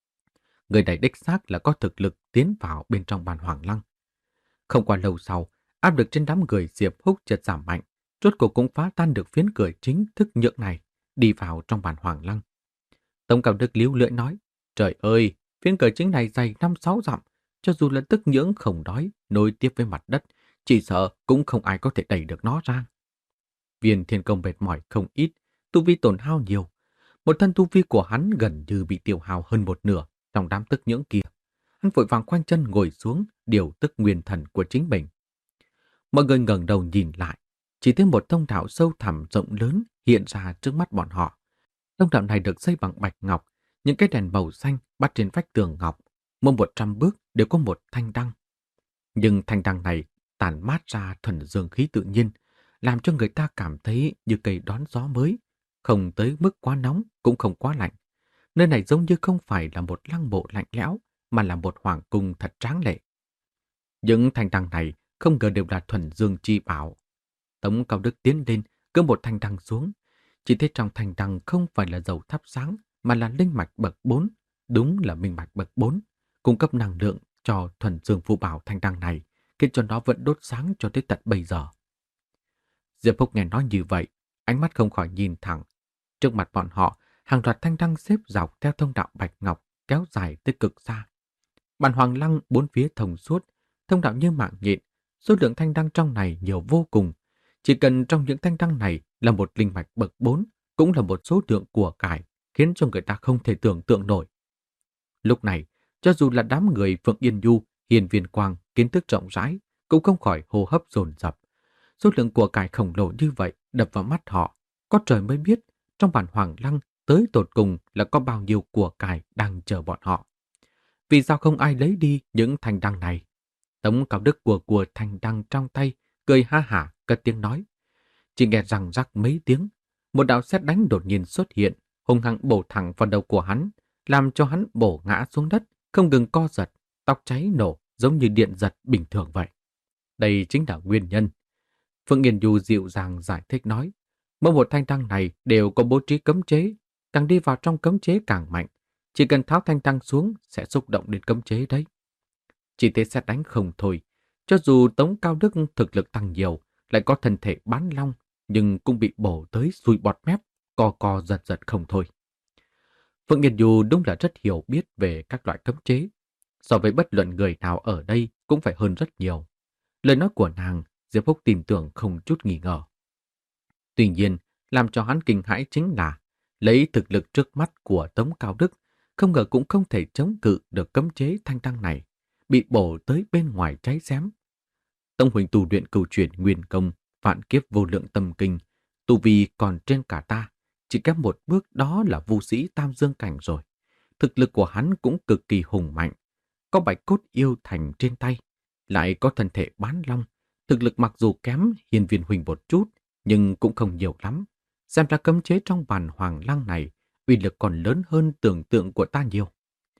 Người này đích xác là có thực lực tiến vào bên trong bàn Hoàng Lăng. Không qua lâu sau, áp lực trên đám người Diệp Húc chợt giảm mạnh, rốt cuộc cũng phá tan được phiến cửa chính thức nhượng này, đi vào trong bàn Hoàng Lăng. Tống Cao Đức líu lưỡi nói, trời ơi, phiến cửa chính này dày năm sáu dặm, cho dù là tức nhưỡng không đói, nối tiếp với mặt đất, chỉ sợ cũng không ai có thể đẩy được nó ra. Viên Thiên Công mệt mỏi không ít, tu vi tổn hao nhiều. Một thân tu vi của hắn gần như bị tiêu hao hơn một nửa trong đám tức nhưỡng kia. Hắn vội vàng khoanh chân ngồi xuống, điều tức nguyên thần của chính mình. Mọi người ngẩng đầu nhìn lại, Chỉ thấy một thông đạo sâu thẳm rộng lớn hiện ra trước mắt bọn họ. Thông đạo này được xây bằng bạch ngọc, những cái đèn màu xanh bắt trên vách tường ngọc, mỗi một trăm bước đều có một thanh đăng. Nhưng thanh đăng này tản mát ra thuần dương khí tự nhiên, làm cho người ta cảm thấy như cây đón gió mới, không tới mức quá nóng cũng không quá lạnh. Nơi này giống như không phải là một lăng mộ lạnh lẽo, mà là một hoàng cung thật tráng lệ. Những thanh đăng này không ngờ đều là thuần dương chi bảo. Tống Cao Đức tiến lên, cứ một thanh đăng xuống. Chỉ thấy trong thanh đăng không phải là dầu thắp sáng, mà là linh mạch bậc bốn, đúng là minh mạch bậc bốn, cung cấp năng lượng cho thuần dương phù bảo thanh đăng này, khiến cho nó vẫn đốt sáng cho tới tận bây giờ. Diệp Phúc nghe nói như vậy, ánh mắt không khỏi nhìn thẳng. Trước mặt bọn họ, hàng loạt thanh đăng xếp dọc theo thông đạo bạch ngọc kéo dài tới cực xa. Bàn hoàng lăng bốn phía thông suốt, thông đạo như mạng nhện, số lượng thanh đăng trong này nhiều vô cùng. Chỉ cần trong những thanh đăng này là một linh mạch bậc bốn, cũng là một số lượng của cải, khiến cho người ta không thể tưởng tượng nổi. Lúc này, cho dù là đám người Phượng Yên Du, Hiền Viên Quang, kiến thức rộng rãi, cũng không khỏi hô hấp dồn dập. Số lượng của cải khổng lồ như vậy đập vào mắt họ, có trời mới biết trong bản hoàng lăng tới tột cùng là có bao nhiêu của cải đang chờ bọn họ. Vì sao không ai lấy đi những thanh đăng này? Tống Cao Đức của của thanh đăng trong tay, cười ha hả, cất tiếng nói. Chỉ nghe răng rắc mấy tiếng, một đạo sét đánh đột nhiên xuất hiện, hung hăng bổ thẳng vào đầu của hắn, làm cho hắn bổ ngã xuống đất, không ngừng co giật, tóc cháy nổ giống như điện giật bình thường vậy. Đây chính là nguyên nhân. Phượng Nghiên Du dịu dàng giải thích nói, mỗi một thanh đăng này đều có bố trí cấm chế, càng đi vào trong cấm chế càng mạnh, chỉ cần tháo thanh đăng xuống sẽ xúc động đến cấm chế đấy. Chỉ thấy sét đánh không thôi, cho dù Tống Cao Đức thực lực tăng nhiều, lại có thân thể bán long, nhưng cũng bị bổ tới sùi bọt mép, co co giật giật không thôi. Phượng Nghiên Du đúng là rất hiểu biết về các loại cấm chế, so với bất luận người nào ở đây cũng phải hơn rất nhiều. Lời nói của nàng, Diệp Phúc tin tưởng không chút nghi ngờ. Tuy nhiên, làm cho hắn kinh hãi chính là lấy thực lực trước mắt của Tống Cao Đức, không ngờ cũng không thể chống cự được cấm chế thanh đăng này, bị bổ tới bên ngoài cháy xém. Tông Huỳnh tu luyện cửu chuyển nguyên công, vạn kiếp vô lượng tâm kinh, tu vi còn trên cả ta, chỉ kém một bước đó là vu sĩ tam dương cảnh rồi. Thực lực của hắn cũng cực kỳ hùng mạnh, có bạch cốt yêu thành trên tay, lại có thân thể bán long, thực lực mặc dù kém Hiên Viên Huỳnh một chút, nhưng cũng không nhiều lắm. Xem ra cấm chế trong bàn hoàng lăng này, uy lực còn lớn hơn tưởng tượng của ta nhiều.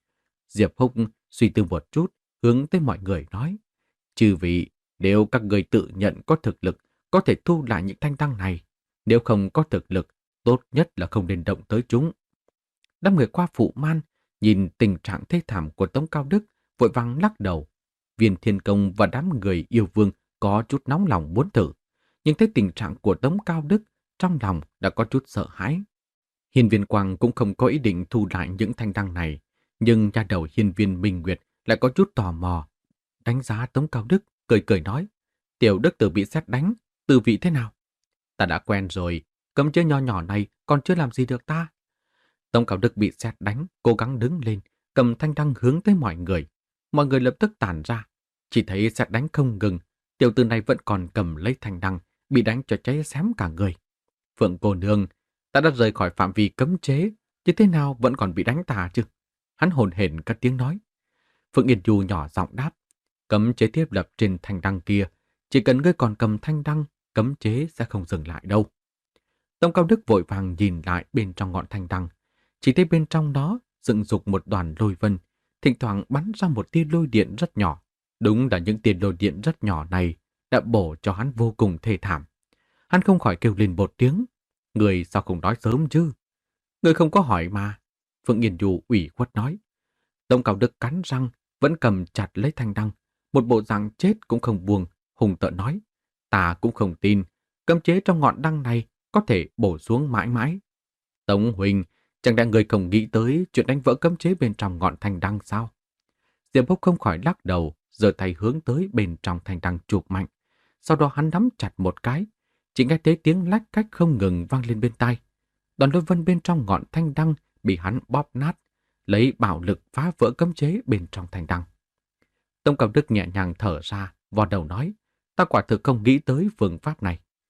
Diệp Húc suy tư một chút, hướng tới mọi người nói, chư vị, nếu các người tự nhận có thực lực, có thể thu lại những thanh đăng này. Nếu không có thực lực, tốt nhất là không nên động tới chúng. Đám người qua phụ man, nhìn tình trạng thê thảm của Tống Cao Đức, vội vàng lắc đầu. Viên Thiên Công và đám người yêu vương có chút nóng lòng muốn thử, nhưng thấy tình trạng của Tống Cao Đức, trong lòng đã có chút sợ hãi. Hiên Viên Quang cũng không có ý định thu lại những thanh đăng này, nhưng nha đầu Hiên Viên Minh Nguyệt lại có chút tò mò. Đánh giá Tống Cao Đức, cười cười nói, tiểu đức tử bị sét đánh, tư vị thế nào? Ta đã quen rồi, cấm chế nho nhỏ này còn chưa làm gì được ta. Tống Cao Đức bị sét đánh, cố gắng đứng lên, cầm thanh đăng hướng tới mọi người. Mọi người lập tức tản ra, chỉ thấy sét đánh không ngừng, tiểu tử này vẫn còn cầm lấy thanh đăng, bị đánh cho cháy xém cả người. Phượng cô nương, ta đã rời khỏi phạm vi cấm chế, chứ thế nào vẫn còn bị đánh ta chứ? Hắn hồn hển cất tiếng nói. Phượng Yên Du nhỏ giọng đáp, cấm chế thiết lập trên thanh đăng kia, chỉ cần ngươi còn cầm thanh đăng, cấm chế sẽ không dừng lại đâu. Tống Cao Đức vội vàng nhìn lại bên trong ngọn thanh đăng, chỉ thấy bên trong đó dựng dục một đoàn lôi vân, thỉnh thoảng bắn ra một tia lôi điện rất nhỏ. Đúng là những tia lôi điện rất nhỏ này đã bổ cho hắn vô cùng thê thảm. Hắn không khỏi kêu lên một tiếng, người sao không nói sớm chứ? Người không có hỏi mà. Phượng Yên Du ủy khuất nói. Tống Cao Đức cắn răng, vẫn cầm chặt lấy thanh đăng, một bộ dạng chết cũng không buông, hùng tợn nói. Ta cũng không tin, cấm chế trong ngọn đăng này có thể bổ xuống mãi mãi. Tống Huỳnh, chẳng lẽ người không nghĩ tới chuyện đánh vỡ cấm chế bên trong ngọn thanh đăng sao? Diệp Húc không khỏi lắc đầu, giơ tay hướng tới bên trong thanh đăng chụp mạnh. Sau đó hắn nắm chặt một cái, chỉ nghe thấy tiếng lách cách không ngừng vang lên bên tai. Đoàn lôi vân bên trong ngọn thanh đăng bị hắn bóp nát, lấy bạo lực phá vỡ cấm chế bên trong thanh đăng. Tống Cao Đức nhẹ nhàng thở ra, vò đầu nói, ta quả thực không nghĩ tới phương pháp này.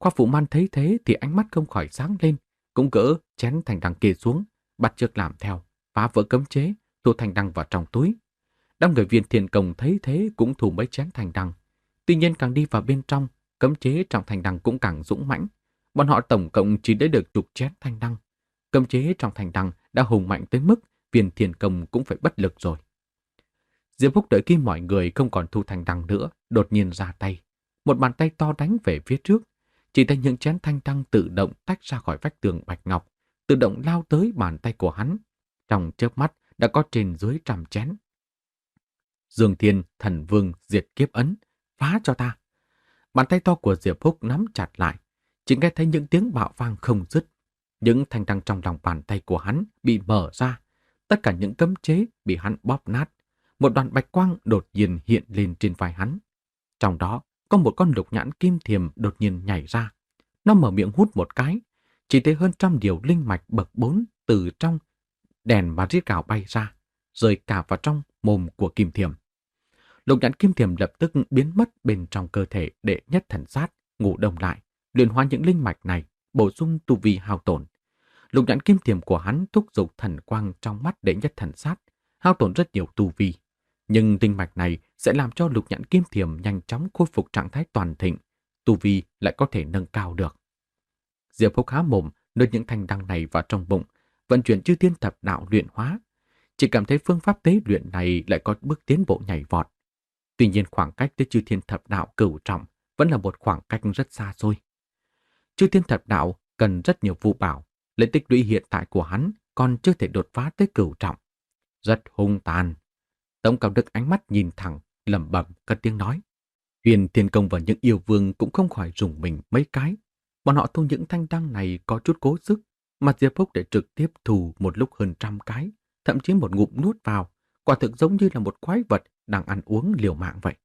Khoa Phụ Man thấy thế thì ánh mắt không khỏi sáng lên, cũng gỡ chén thành đằng kia xuống, bắt chước làm theo, phá vỡ cấm chế, thu thành đằng vào trong túi. Đám người Viên Thiên Công thấy thế cũng thủ mấy chén thành đằng. Tuy nhiên càng đi vào bên trong, cấm chế trong thành đằng cũng càng dũng mãnh. Bọn họ tổng cộng chỉ lấy được chục chén thành đằng. Cấm chế trong thành đằng đã hùng mạnh tới mức Viên Thiên Công cũng phải bất lực rồi. Diệp Húc đợi khi mọi người không còn thu thành đằng nữa, đột nhiên ra tay. Một bàn tay to đánh về phía trước. Chỉ thấy những chén thanh đăng tự động tách ra khỏi vách tường bạch ngọc, tự động lao tới bàn tay của hắn. Trong chớp mắt đã có trên dưới trăm chén. Dương Thiên, Thần Vương, diệt kiếp ấn, phá cho ta. Bàn tay to của Diệp Húc nắm chặt lại, chỉ nghe thấy những tiếng bạo vang không dứt. Những thanh đăng trong lòng bàn tay của hắn bị mở ra, tất cả những cấm chế bị hắn bóp nát. Một đoàn bạch quang đột nhiên hiện lên trên vai hắn. Trong đó có một con lục nhãn kim thiềm đột nhiên nhảy ra. Nó mở miệng hút một cái, chỉ thấy hơn trăm điều linh mạch bậc bốn từ trong đèn mà rít gào bay ra, rơi cả vào trong mồm của kim thiềm. Lục nhãn kim thiềm lập tức biến mất bên trong cơ thể đệ nhất thần sát, ngủ đông lại, luyện hóa những linh mạch này, bổ sung tu vi hao tổn. Lục nhãn kim thiềm của hắn thúc giục thần quang trong mắt đệ nhất thần sát, hao tổn rất nhiều tu vi. Nhưng linh mạch này sẽ làm cho lục nhãn kim thiềm nhanh chóng khôi phục trạng thái toàn thịnh, tu vi lại có thể nâng cao được. Diệp Húc há mồm đưa những thanh đăng này vào trong bụng, vận chuyển chư thiên thập đạo luyện hóa. Chỉ cảm thấy phương pháp tế luyện này lại có bước tiến bộ nhảy vọt. Tuy nhiên khoảng cách tới chư thiên thập đạo cửu trọng vẫn là một khoảng cách rất xa xôi. Chư thiên thập đạo cần rất nhiều vũ bảo, lệ tích lũy hiện tại của hắn còn chưa thể đột phá tới cửu trọng. Rất hung tàn. Tống Cao Đức ánh mắt nhìn thẳng, lẩm bẩm cất tiếng nói. Huyền Thiên Công và những yêu vương cũng không khỏi rùng mình mấy cái. Bọn họ thu những thanh đăng này có chút cố sức, mà Diệp Húc để trực tiếp thù một lúc hơn trăm cái, thậm chí một ngụm nuốt vào, quả thực giống như là một quái vật đang ăn uống liều mạng vậy.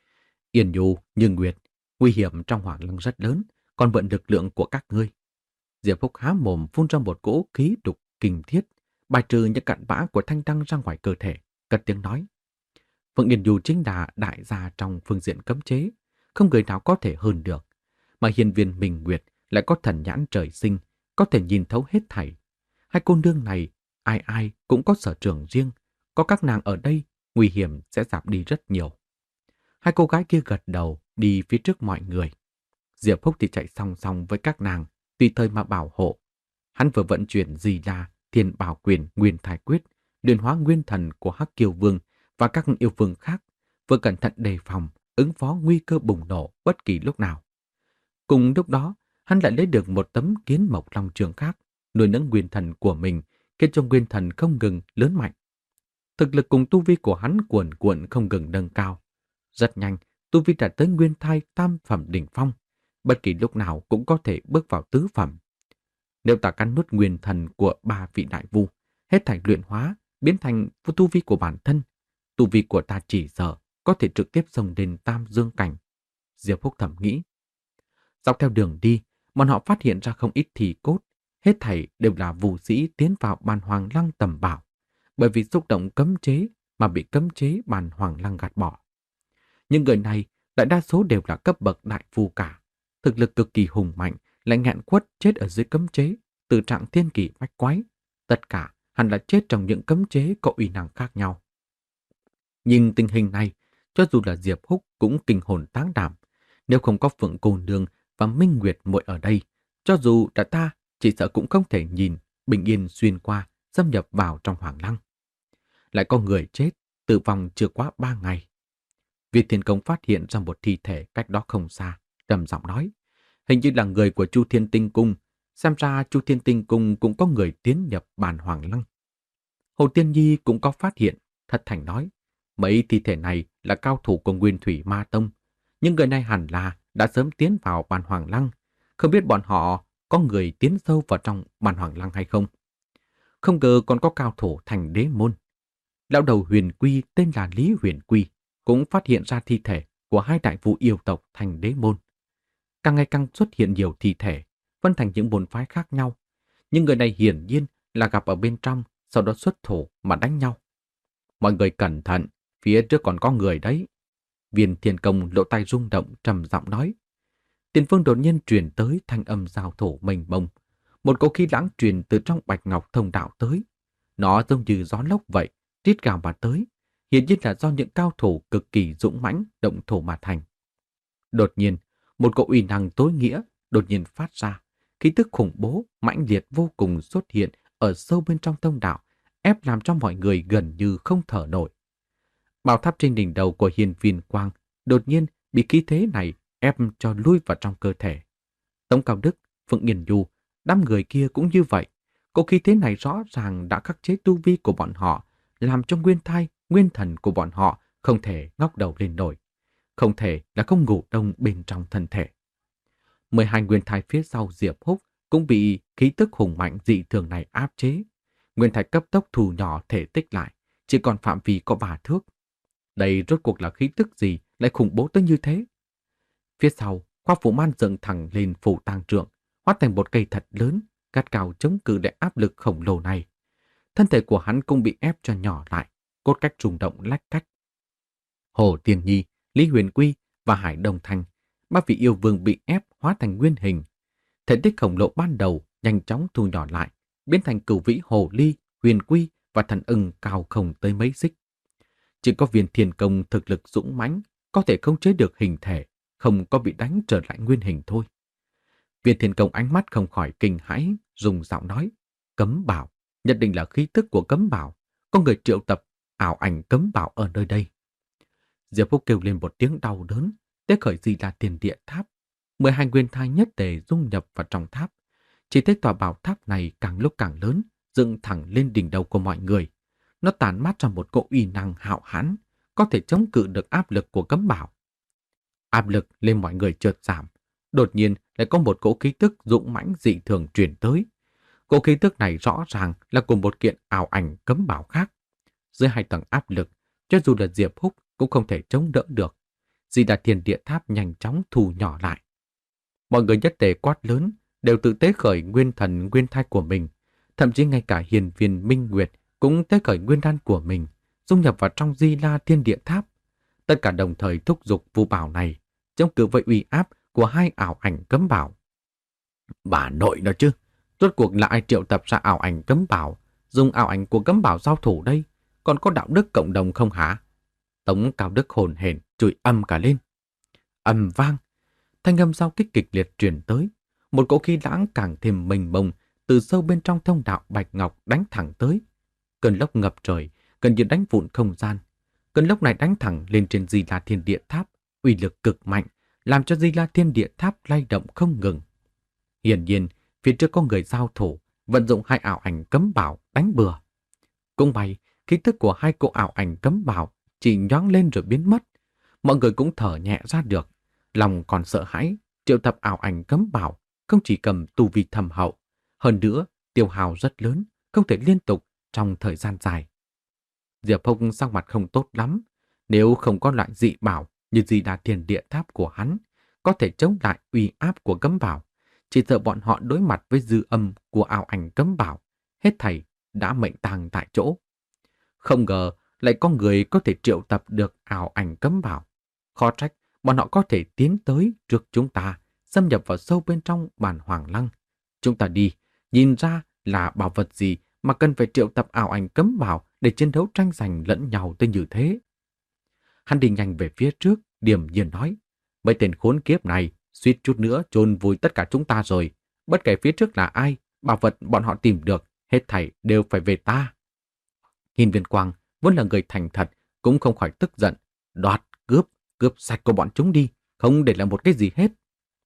Yên Nhu, Như Nguyệt, nguy hiểm trong Hoàng Lăng rất lớn, còn vận lực lượng của các ngươi. Diệp Húc há mồm phun ra một cỗ khí đục kinh thiết, bài trừ những cặn bã của thanh đăng ra ngoài cơ thể, cất tiếng nói. Phượng Yên Nhu chính là đại gia trong phương diện cấm chế, không người nào có thể hơn được. Mà hiền viên Minh Nguyệt lại có thần nhãn trời sinh, có thể nhìn thấu hết thảy. Hai cô nương này, ai ai cũng có sở trường riêng, có các nàng ở đây, nguy hiểm sẽ giảm đi rất nhiều. Hai cô gái kia gật đầu, đi phía trước mọi người. Diệp Húc thì chạy song song với các nàng, tùy thời mà bảo hộ. Hắn vừa vận chuyển Di La, Thiên Bảo Quyền, Nguyên Thái Quyết, luyện hóa nguyên thần của Hắc Kiều Vương và các yêu vương khác, vừa cẩn thận đề phòng, ứng phó nguy cơ bùng nổ bất kỳ lúc nào. Cùng lúc đó, hắn lại lấy được một tấm kiến mộc long trường khác, nuôi nấng nguyên thần của mình, khiến cho nguyên thần không ngừng lớn mạnh. Thực lực cùng tu vi của hắn cuồn cuộn không ngừng nâng cao. Rất nhanh, tu vi đạt tới nguyên thai tam phẩm đỉnh phong, bất kỳ lúc nào cũng có thể bước vào tứ phẩm. Nếu ta cắn nuốt nguyên thần của ba vị đại vu, hết thảy luyện hóa, biến thành tu vi của bản thân, tu vi của ta chỉ sợ có thể trực tiếp xông lên tam dương cảnh. Diệp Húc thầm nghĩ. Dọc theo đường đi, bọn họ phát hiện ra không ít thi cốt, hết thảy đều là vu sĩ tiến vào Bàn Hoàng Lăng tầm bảo, bởi vì xúc động cấm chế mà bị cấm chế Bàn Hoàng Lăng gạt bỏ. Nhưng người này đại đa số đều là cấp bậc đại vu cả, thực lực cực kỳ hùng mạnh, lại nghẹn quất chết ở dưới cấm chế, từ trạng thiên kỳ bách quái. Tất cả hẳn là chết trong những cấm chế có uy năng khác nhau. Nhìn tình hình này, cho dù là Diệp Húc cũng kinh hồn táng đảm. Nếu không có Phượng Cô Nương và Minh Nguyệt muội ở đây, cho dù đã ta chỉ sợ cũng không thể nhìn bình yên xuyên qua, xâm nhập vào trong Hoàng Lăng. Lại có người chết, tử vong chưa quá ba ngày. Việt Thiên Công phát hiện ra một thi thể cách đó không xa, trầm giọng nói, hình như là người của Chu Thiên Tinh Cung, xem ra Chu Thiên Tinh Cung cũng có người tiến nhập Bàn Hoàng Lăng. Hồ Tiên Nhi cũng có phát hiện, thật thành nói, mấy thi thể này là cao thủ của Nguyên Thủy Ma Tông, nhưng người này hẳn là đã sớm tiến vào Bàn Hoàng Lăng, không biết bọn họ có người tiến sâu vào trong Bàn Hoàng Lăng hay không. Không ngờ còn có cao thủ thành đế môn. Lão đầu Huyền Quy tên là Lý Huyền Quy cũng phát hiện ra thi thể của hai đại vũ yêu tộc thành đế môn. Càng ngày càng xuất hiện nhiều thi thể, phân thành những môn phái khác nhau, nhưng người này hiển nhiên là gặp ở bên trong, sau đó xuất thủ mà đánh nhau. Mọi người cẩn thận, phía trước còn có người đấy. Viên Thiên Công lộ tay rung động trầm giọng nói. tiền phương đột nhiên truyền tới thanh âm giao thổ mênh mông. Một cỗ khí lãng truyền từ trong bạch ngọc thông đạo tới. Nó giống như gió lốc vậy, rít gào mà tới. Hiển nhiên là do những cao thủ cực kỳ dũng mãnh động thổ mà thành. Đột nhiên, một cỗ uy năng tối nghĩa đột nhiên phát ra. Khí tức khủng bố, mãnh liệt vô cùng xuất hiện ở sâu bên trong thông đạo, ép làm cho mọi người gần như không thở nổi. Bảo tháp trên đỉnh đầu của Hiên Viên Quang đột nhiên bị khí thế này ép cho lui vào trong cơ thể. Tống Cao Đức, Phượng Nghiền Nhu, đám người kia cũng như vậy. Cỗ khí thế này rõ ràng đã khắc chế tu vi của bọn họ, làm cho nguyên thai, nguyên thần của bọn họ không thể ngóc đầu lên nổi. Không thể là không ngủ đông bên trong thân thể. mười hai nguyên thai phía sau Diệp Húc cũng bị khí tức hùng mạnh dị thường này áp chế. Nguyên thai cấp tốc thu nhỏ thể tích lại, chỉ còn phạm vi có ba thước. Đây rốt cuộc là khí tức gì lại khủng bố tới như thế? Phía sau, Khoa Phủ Man dựng thẳng lên phủ tang trượng, hóa thành một cây thật lớn, gắt cao chống cự để áp lực khổng lồ này. Thân thể của hắn cũng bị ép cho nhỏ lại, cốt cách rung động lách cách. Hồ Tiên Nhi, Lý Huyền Quy và Hải Đông Thanh, ba vị yêu vương bị ép hóa thành nguyên hình. Thể tích khổng lồ ban đầu nhanh chóng thu nhỏ lại, biến thành cửu vĩ Hồ Ly, Huyền Quy và thần ưng cao không tới mấy xích. Chỉ có Viên Thiên Công thực lực dũng mãnh, có thể khống chế được hình thể, không có bị đánh trở lại nguyên hình thôi. Viên Thiên Công ánh mắt không khỏi kinh hãi, dùng giọng nói, cấm bảo, nhất định là khí tức của cấm bảo, có người triệu tập ảo ảnh cấm bảo ở nơi đây. Diệp Phúc kêu lên một tiếng đau đớn, tế khởi Di La Thiên Địa Tháp. mười hai nguyên thai nhất tề dung nhập vào trong tháp. Chỉ thấy tòa bảo tháp này càng lúc càng lớn, dựng thẳng lên đỉnh đầu của mọi người. Nó tản mát ra một cỗ uy năng hạo hãn, có thể chống cự được áp lực của cấm bảo. Áp lực lên mọi người chợt giảm, đột nhiên lại có một cỗ khí tức dũng mãnh dị thường truyền tới. Cỗ khí tức này rõ ràng là của một kiện ảo ảnh cấm bảo khác. Dưới hai tầng áp lực, cho dù là Diệp Húc cũng không thể chống đỡ được. Di Đà Thiên Địa Tháp nhanh chóng thu nhỏ lại. Mọi người nhất tề quát lớn, đều tự tế khởi nguyên thần nguyên thai của mình. Thậm chí ngay cả Hiền Viên Minh Nguyệt cũng tế khởi nguyên đan của mình, dung nhập vào trong Di La Thiên Địa Tháp. Tất cả đồng thời thúc giục vu bảo này, chống cự với uy áp của hai ảo ảnh cấm bảo. Bà nội đó chứ, rốt cuộc là ai triệu tập ra ảo ảnh cấm bảo, dùng ảo ảnh của cấm bảo giao thủ đây, còn có đạo đức cộng đồng không hả? Tống Cao Đức hồn hển chửi âm cả lên. Ầm vang, thanh âm giao kích kịch liệt truyền tới, một cỗ khí lãng càng thêm mênh mông từ sâu bên trong thông đạo bạch ngọc đánh thẳng tới. Cơn lốc ngập trời, gần như đánh vụn không gian. Cơn lốc này đánh thẳng lên trên Di La Thiên Địa Tháp, uy lực cực mạnh, làm cho Di La Thiên Địa Tháp lay động không ngừng. Hiển nhiên, phía trước có người giao thủ, vận dụng hai ảo ảnh cấm bảo đánh bừa. Cũng may, khí tức của hai cỗ ảo ảnh cấm bảo chỉ nhoáng lên rồi biến mất. Mọi người cũng thở nhẹ ra được, lòng còn sợ hãi, triệu tập ảo ảnh cấm bảo không chỉ cầm tu vi thầm hậu, hơn nữa tiêu hao rất lớn, không thể liên tục trong thời gian dài. Diệp Húc sắc mặt không tốt lắm, nếu không có loại dị bảo như Di Đà Thiên Địa Tháp của hắn, có thể chống lại uy áp của cấm bảo, chỉ sợ bọn họ đối mặt với dư âm của ảo ảnh cấm bảo, hết thảy đã mệnh tang tại chỗ. Không ngờ lại có người có thể triệu tập được ảo ảnh cấm bảo. Khó trách bọn họ có thể tiến tới trước chúng ta, xâm nhập vào sâu bên trong bản hoàng lăng. Chúng ta đi, nhìn ra là bảo vật gì mà cần phải triệu tập ảo ảnh cấm bảo để chiến đấu tranh giành lẫn nhau tới như thế. Hắn đi nhanh về phía trước, điềm nhiên nói, mấy tên khốn kiếp này suýt chút nữa chôn vùi tất cả chúng ta rồi. Bất kể phía trước là ai, bảo vật bọn họ tìm được, hết thảy đều phải về ta. Hiên Viên Quang vốn là người thành thật, cũng không khỏi tức giận, đoạt, cướp, cướp sạch của bọn chúng đi, không để lại một cái gì hết.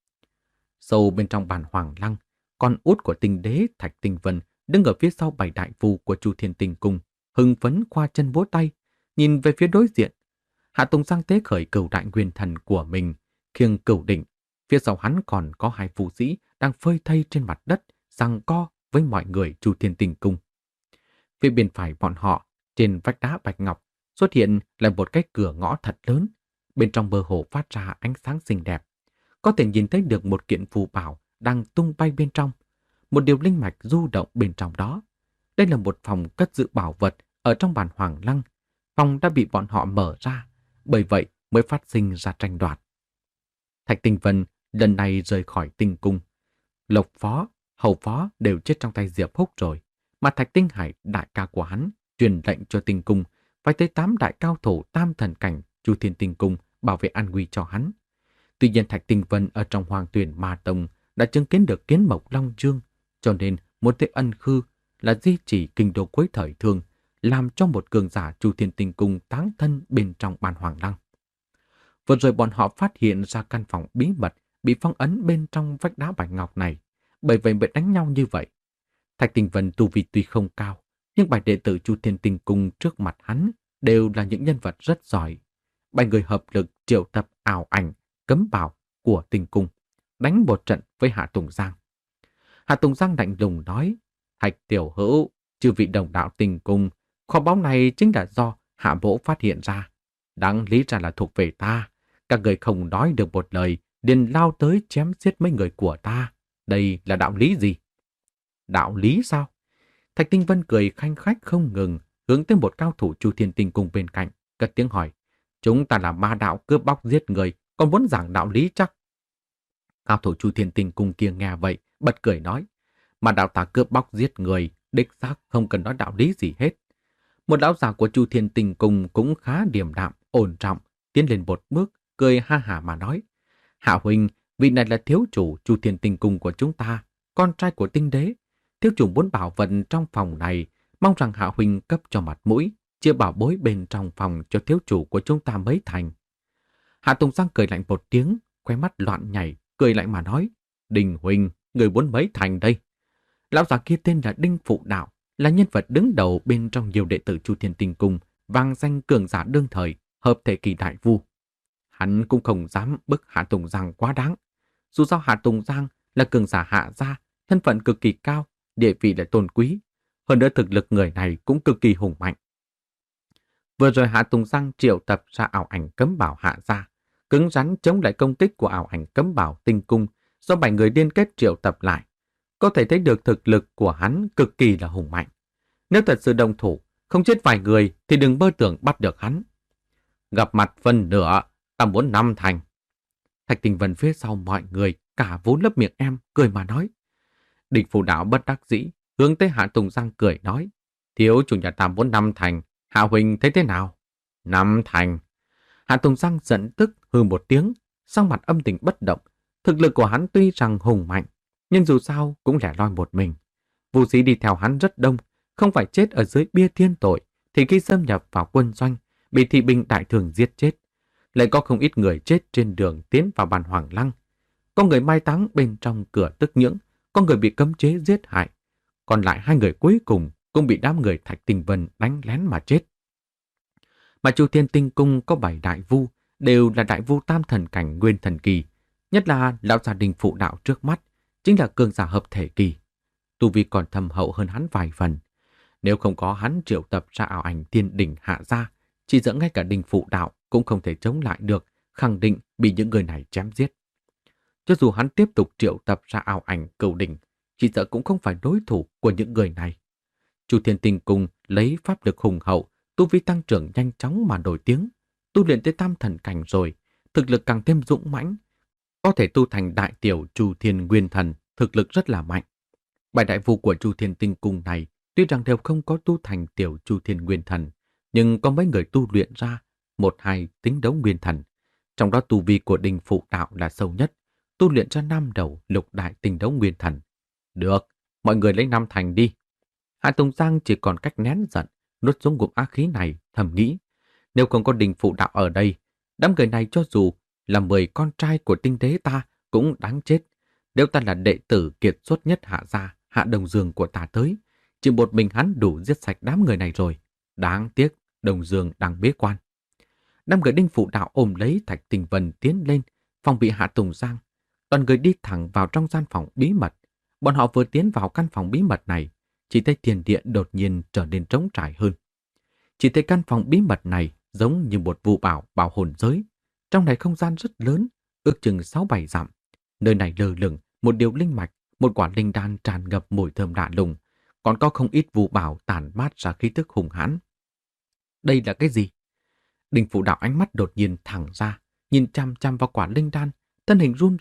Sâu bên trong bàn hoàng lăng, con út của Tinh Đế Thạch Tinh Vân đứng ở phía sau bảy đại phù của Chu Thiên Tinh Cung, hưng phấn khoa chân vỗ tay, nhìn về phía đối diện. Hạ Tùng Giang tế khởi cửu đại nguyên thần của mình, khiêng cửu định. Phía sau hắn còn có hai phù sĩ đang phơi thây trên mặt đất, giằng co với mọi người Chu Thiên Tinh Cung. Phía bên phải bọn họ, trên vách đá bạch ngọc, xuất hiện là một cái cửa ngõ thật lớn. Bên trong mơ hồ phát ra ánh sáng xinh đẹp. Có thể nhìn thấy được một kiện phù bảo đang tung bay bên trong. Một điều linh mạch du động bên trong đó. Đây là một phòng cất giữ bảo vật ở trong bản hoàng lăng. Phòng đã bị bọn họ mở ra, bởi vậy mới phát sinh ra tranh đoạt. Thạch Tinh Vân lần này rời khỏi tinh cung. Lộc phó, hầu phó đều chết trong tay Diệp Húc rồi, mà Thạch Tinh Hải, đại ca của hắn, truyền lệnh cho tinh cung phải tới tám đại cao thủ tam thần cảnh Chu Thiên Tinh Cung bảo vệ an nguy cho hắn. Tuy nhiên Thạch Tinh Vân ở trong Hoàng Tuyển Ma Tông đã chứng kiến được kiến mộc long chương, cho nên muốn tới ân khư là duy trì kinh đô cuối thời thương, làm cho một cường giả Chu Thiên Tinh Cung táng thân bên trong Bàn Hoàng Lăng. Vừa rồi bọn họ phát hiện ra căn phòng bí mật bị phong ấn bên trong vách đá bạch ngọc này, bởi vậy mới đánh nhau như vậy. Thạch Tinh Vân tu vi tuy không cao, nhưng bảy đệ tử Chu Thiên Tinh Cung trước mặt hắn đều là những nhân vật rất giỏi. Bảy người hợp lực triệu tập ảo ảnh, cấm bảo của Tinh Cung, đánh một trận với Hạ Tùng Giang. Hạ Tùng Giang lạnh lùng nói, Thạch tiểu hữu, chư vị đồng đạo Tinh Cung, kho báu này chính là do Hạ Mỗ phát hiện ra. Đáng lý ra là thuộc về ta. Các người không nói được một lời, liền lao tới chém giết mấy người của ta. Đây là đạo lý gì? Đạo lý sao? Thạch Tinh Vân cười khanh khách không ngừng, hướng tới một cao thủ Chu Thiên Tinh Cung bên cạnh, cất tiếng hỏi, chúng ta là ma đạo cướp bóc giết người, còn muốn giảng đạo lý chắc? Cao thủ Chu Thiên Tinh Cung kia nghe vậy, bật cười nói, ma đạo ta cướp bóc giết người, đích xác không cần nói đạo lý gì hết. Một lão già của Chu Thiên Tinh Cung cũng khá điềm đạm, ổn trọng, tiến lên một bước, cười ha hả mà nói, Hạ huynh, vị này là thiếu chủ Chu Thiên Tinh Cung của chúng ta, con trai của tinh đế. Thiếu chủ muốn bảo vật trong phòng này, mong rằng Hạ huynh cấp cho mặt mũi, chia bảo bối bên trong phòng cho thiếu chủ của chúng ta mấy thành. Hạ Tùng Giang cười lạnh một tiếng, khóe mắt loạn nhảy, cười lạnh mà nói, Đinh huynh, người muốn mấy thành đây? Lão già kia tên là Đinh Phụ Đạo, là nhân vật đứng đầu bên trong nhiều đệ tử Chu Thiên Tinh Cung, vang danh cường giả đương thời, hợp thể kỳ đại vu. Hắn cũng không dám bức Hạ Tùng Giang quá đáng. Dù sao Hạ Tùng Giang là cường giả Hạ gia, thân phận cực kỳ cao, địa vị lại tôn quý. Hơn nữa thực lực người này cũng cực kỳ hùng mạnh. Vừa rồi Hạ Tùng Giang triệu tập ra ảo ảnh cấm bảo Hạ gia, cứng rắn chống lại công kích của ảo ảnh cấm bảo Tinh Cung do bảy người liên kết triệu tập lại. Có thể thấy được thực lực của hắn cực kỳ là hùng mạnh. Nếu thật sự đồng thủ, không chết vài người thì đừng mơ tưởng bắt được hắn. Gặp mặt phân nửa, ta muốn năm thành. Thạch Tinh Vân phía sau mọi người, cả vốn lấp miệng em, cười mà nói. Địch Phù Đạo bất đắc dĩ, hướng tới Hạ Tùng Giang cười nói. Thiếu chủ nhà ta muốn năm thành, Hạ huynh thấy thế nào? Năm thành. Hạ Tùng Giang giận tức hừ một tiếng, sang mặt âm tình bất động. Thực lực của hắn tuy rằng hùng mạnh, nhưng dù sao cũng lẻ loi một mình. Vũ sĩ đi theo hắn rất đông, không phải chết ở dưới bia thiên tội, thì khi xâm nhập vào quân doanh, bị thị binh đại thường giết chết. Lại có không ít người chết trên đường tiến vào Bàn Hoàng Lăng. Có người mai táng bên trong cửa tức nhưỡng, có người bị cấm chế giết hại. Còn lại hai người cuối cùng cũng bị đám người Thạch Tinh Vân đánh lén mà chết. Mà Chu Thiên Tinh Cung có bảy đại vu, đều là đại vu tam thần cảnh nguyên thần kỳ. Nhất là lão gia đình Phụ Đạo trước mắt, chính là cường giả hợp thể kỳ. Tu vi còn thâm hậu hơn hắn vài phần. Nếu không có hắn triệu tập ra ảo ảnh thiên đỉnh Hạ gia, chỉ dẫn ngay cả đình Phụ Đạo cũng không thể chống lại được, khẳng định bị những người này chém giết. Cho dù hắn tiếp tục triệu tập ra ảo ảnh cửu đỉnh, chỉ sợ cũng không phải đối thủ của những người này. Chu Thiên Tinh Cung lấy pháp lực hùng hậu, tu vi tăng trưởng nhanh chóng mà nổi tiếng, tu luyện tới tam thần cảnh rồi, thực lực càng thêm dũng mãnh, có thể tu thành đại tiểu Chu Thiên Nguyên Thần, thực lực rất là mạnh. Bảy đại vu của Chu Thiên Tinh Cung này tuy rằng đều không có tu thành tiểu Chu Thiên Nguyên Thần, nhưng có mấy người tu luyện ra một hai tính đấu Nguyên Thần. Trong đó tu vi của Đinh Phụ Đạo là sâu nhất, tu luyện ra năm đầu lục đại tinh đấu Nguyên Thần. Được, mọi người lấy năm thành đi. Hạ Tùng Giang chỉ còn cách nén giận, nuốt xuống ngụm ác khí này, thầm nghĩ. Nếu không có Đinh Phụ Đạo ở đây, đám người này cho dù là mười con trai của tinh đế ta cũng đáng chết. Nếu ta là đệ tử kiệt xuất nhất Hạ gia, Hạ Đồng Dương của ta tới, chỉ một mình hắn đủ giết sạch đám người này rồi. Đáng tiếc, Đồng Dương đang bế quan. Đám người Đinh Phụ Đạo ôm lấy Thạch Tinh Vân tiến lên, phòng bị Hạ Tùng Giang. Toàn người đi thẳng vào trong gian phòng bí mật. Bọn họ vừa tiến vào căn phòng bí mật này, chỉ thấy thiên địa đột nhiên trở nên trống trải hơn. Chỉ thấy căn phòng bí mật này giống như một vụ bảo bảo hồn giới. Trong này không gian rất lớn, ước chừng sáu bảy dặm. Nơi này lơ lửng một điều linh mạch, một quả linh đan tràn ngập mùi thơm lạ lùng, còn có không ít vụ bảo tản mát ra khí tức hùng hãn. Đây là cái gì? Đinh Phụ Đạo ánh mắt đột nhiên thẳng ra, nhìn chăm chăm vào quả linh đan, thân hình run rẩy,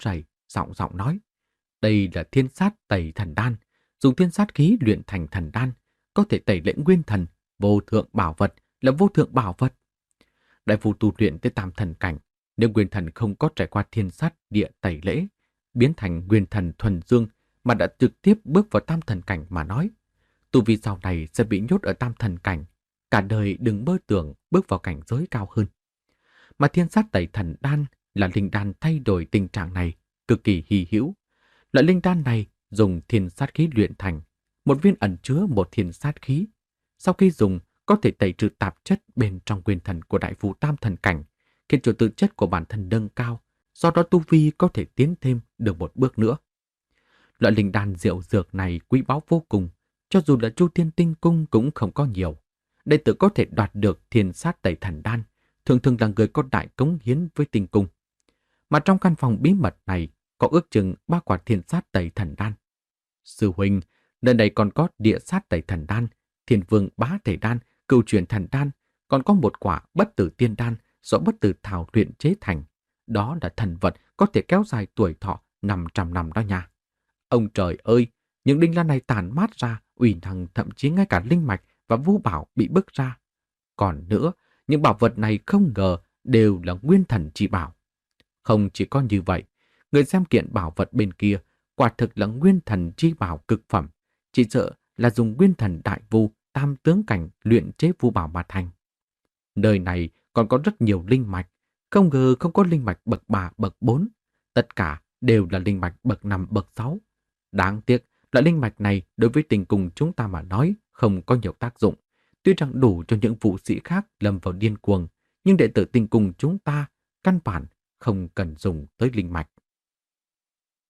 giọng giọng nói. Đây là thiên sát tẩy thần đan, dùng thiên sát khí luyện thành thần đan, có thể tẩy lễ nguyên thần, vô thượng bảo vật là vô thượng bảo vật. Đại phu tu luyện tới tam thần cảnh, nếu nguyên thần không có trải qua thiên sát địa tẩy lễ, biến thành nguyên thần thuần dương mà đã trực tiếp bước vào tam thần cảnh mà nói, tu vi sau này sẽ bị nhốt ở tam thần cảnh, cả đời đừng mơ tưởng bước vào cảnh giới cao hơn. Mà thiên sát tẩy thần đan là linh đan thay đổi tình trạng này, cực kỳ hy hữu. Loại linh đan này dùng thiên sát khí luyện thành, một viên ẩn chứa một thiên sát khí. Sau khi dùng, có thể tẩy trừ tạp chất bên trong nguyên thần của đại phù tam thần cảnh, khiến cho tư chất của bản thân nâng cao, do đó tu vi có thể tiến thêm được một bước nữa. Loại linh đan diệu dược này quý báu vô cùng, cho dù là Chu Thiên Tinh Cung cũng không có nhiều. Đệ tử có thể đoạt được thiên sát tẩy thần đan, thường thường là người có đại cống hiến với Tinh Cung. Mà trong căn phòng bí mật này có ước chừng ba quả thiên sát tẩy thần đan. Sư huynh, nơi này còn có địa sát tẩy thần đan, thiên vương bá thể đan, cửu truyền thần đan, còn có một quả bất tử tiên đan do bất tử thảo luyện chế thành. Đó là thần vật có thể kéo dài tuổi thọ năm trăm năm đó nha. Ông trời ơi, những linh đan này tản mát ra, uy năng thậm chí ngay cả linh mạch và vũ bảo bị bức ra. Còn nữa, những bảo vật này không ngờ đều là nguyên thần chi bảo. Không chỉ có như vậy, người xem kiện bảo vật bên kia quả thực là nguyên thần chi bảo cực phẩm, chỉ sợ là dùng nguyên thần đại vu tam tướng cảnh luyện chế vu bảo mà thành. Nơi này còn có rất nhiều linh mạch, không ngờ không có linh mạch bậc ba, bậc bốn, tất cả đều là linh mạch bậc năm, bậc sáu. Đáng tiếc là linh mạch này đối với Tinh Cung chúng ta mà nói không có nhiều tác dụng, tuy rằng đủ cho những vũ sĩ khác lâm vào điên cuồng, nhưng đệ tử Tinh Cung chúng ta căn bản không cần dùng tới linh mạch.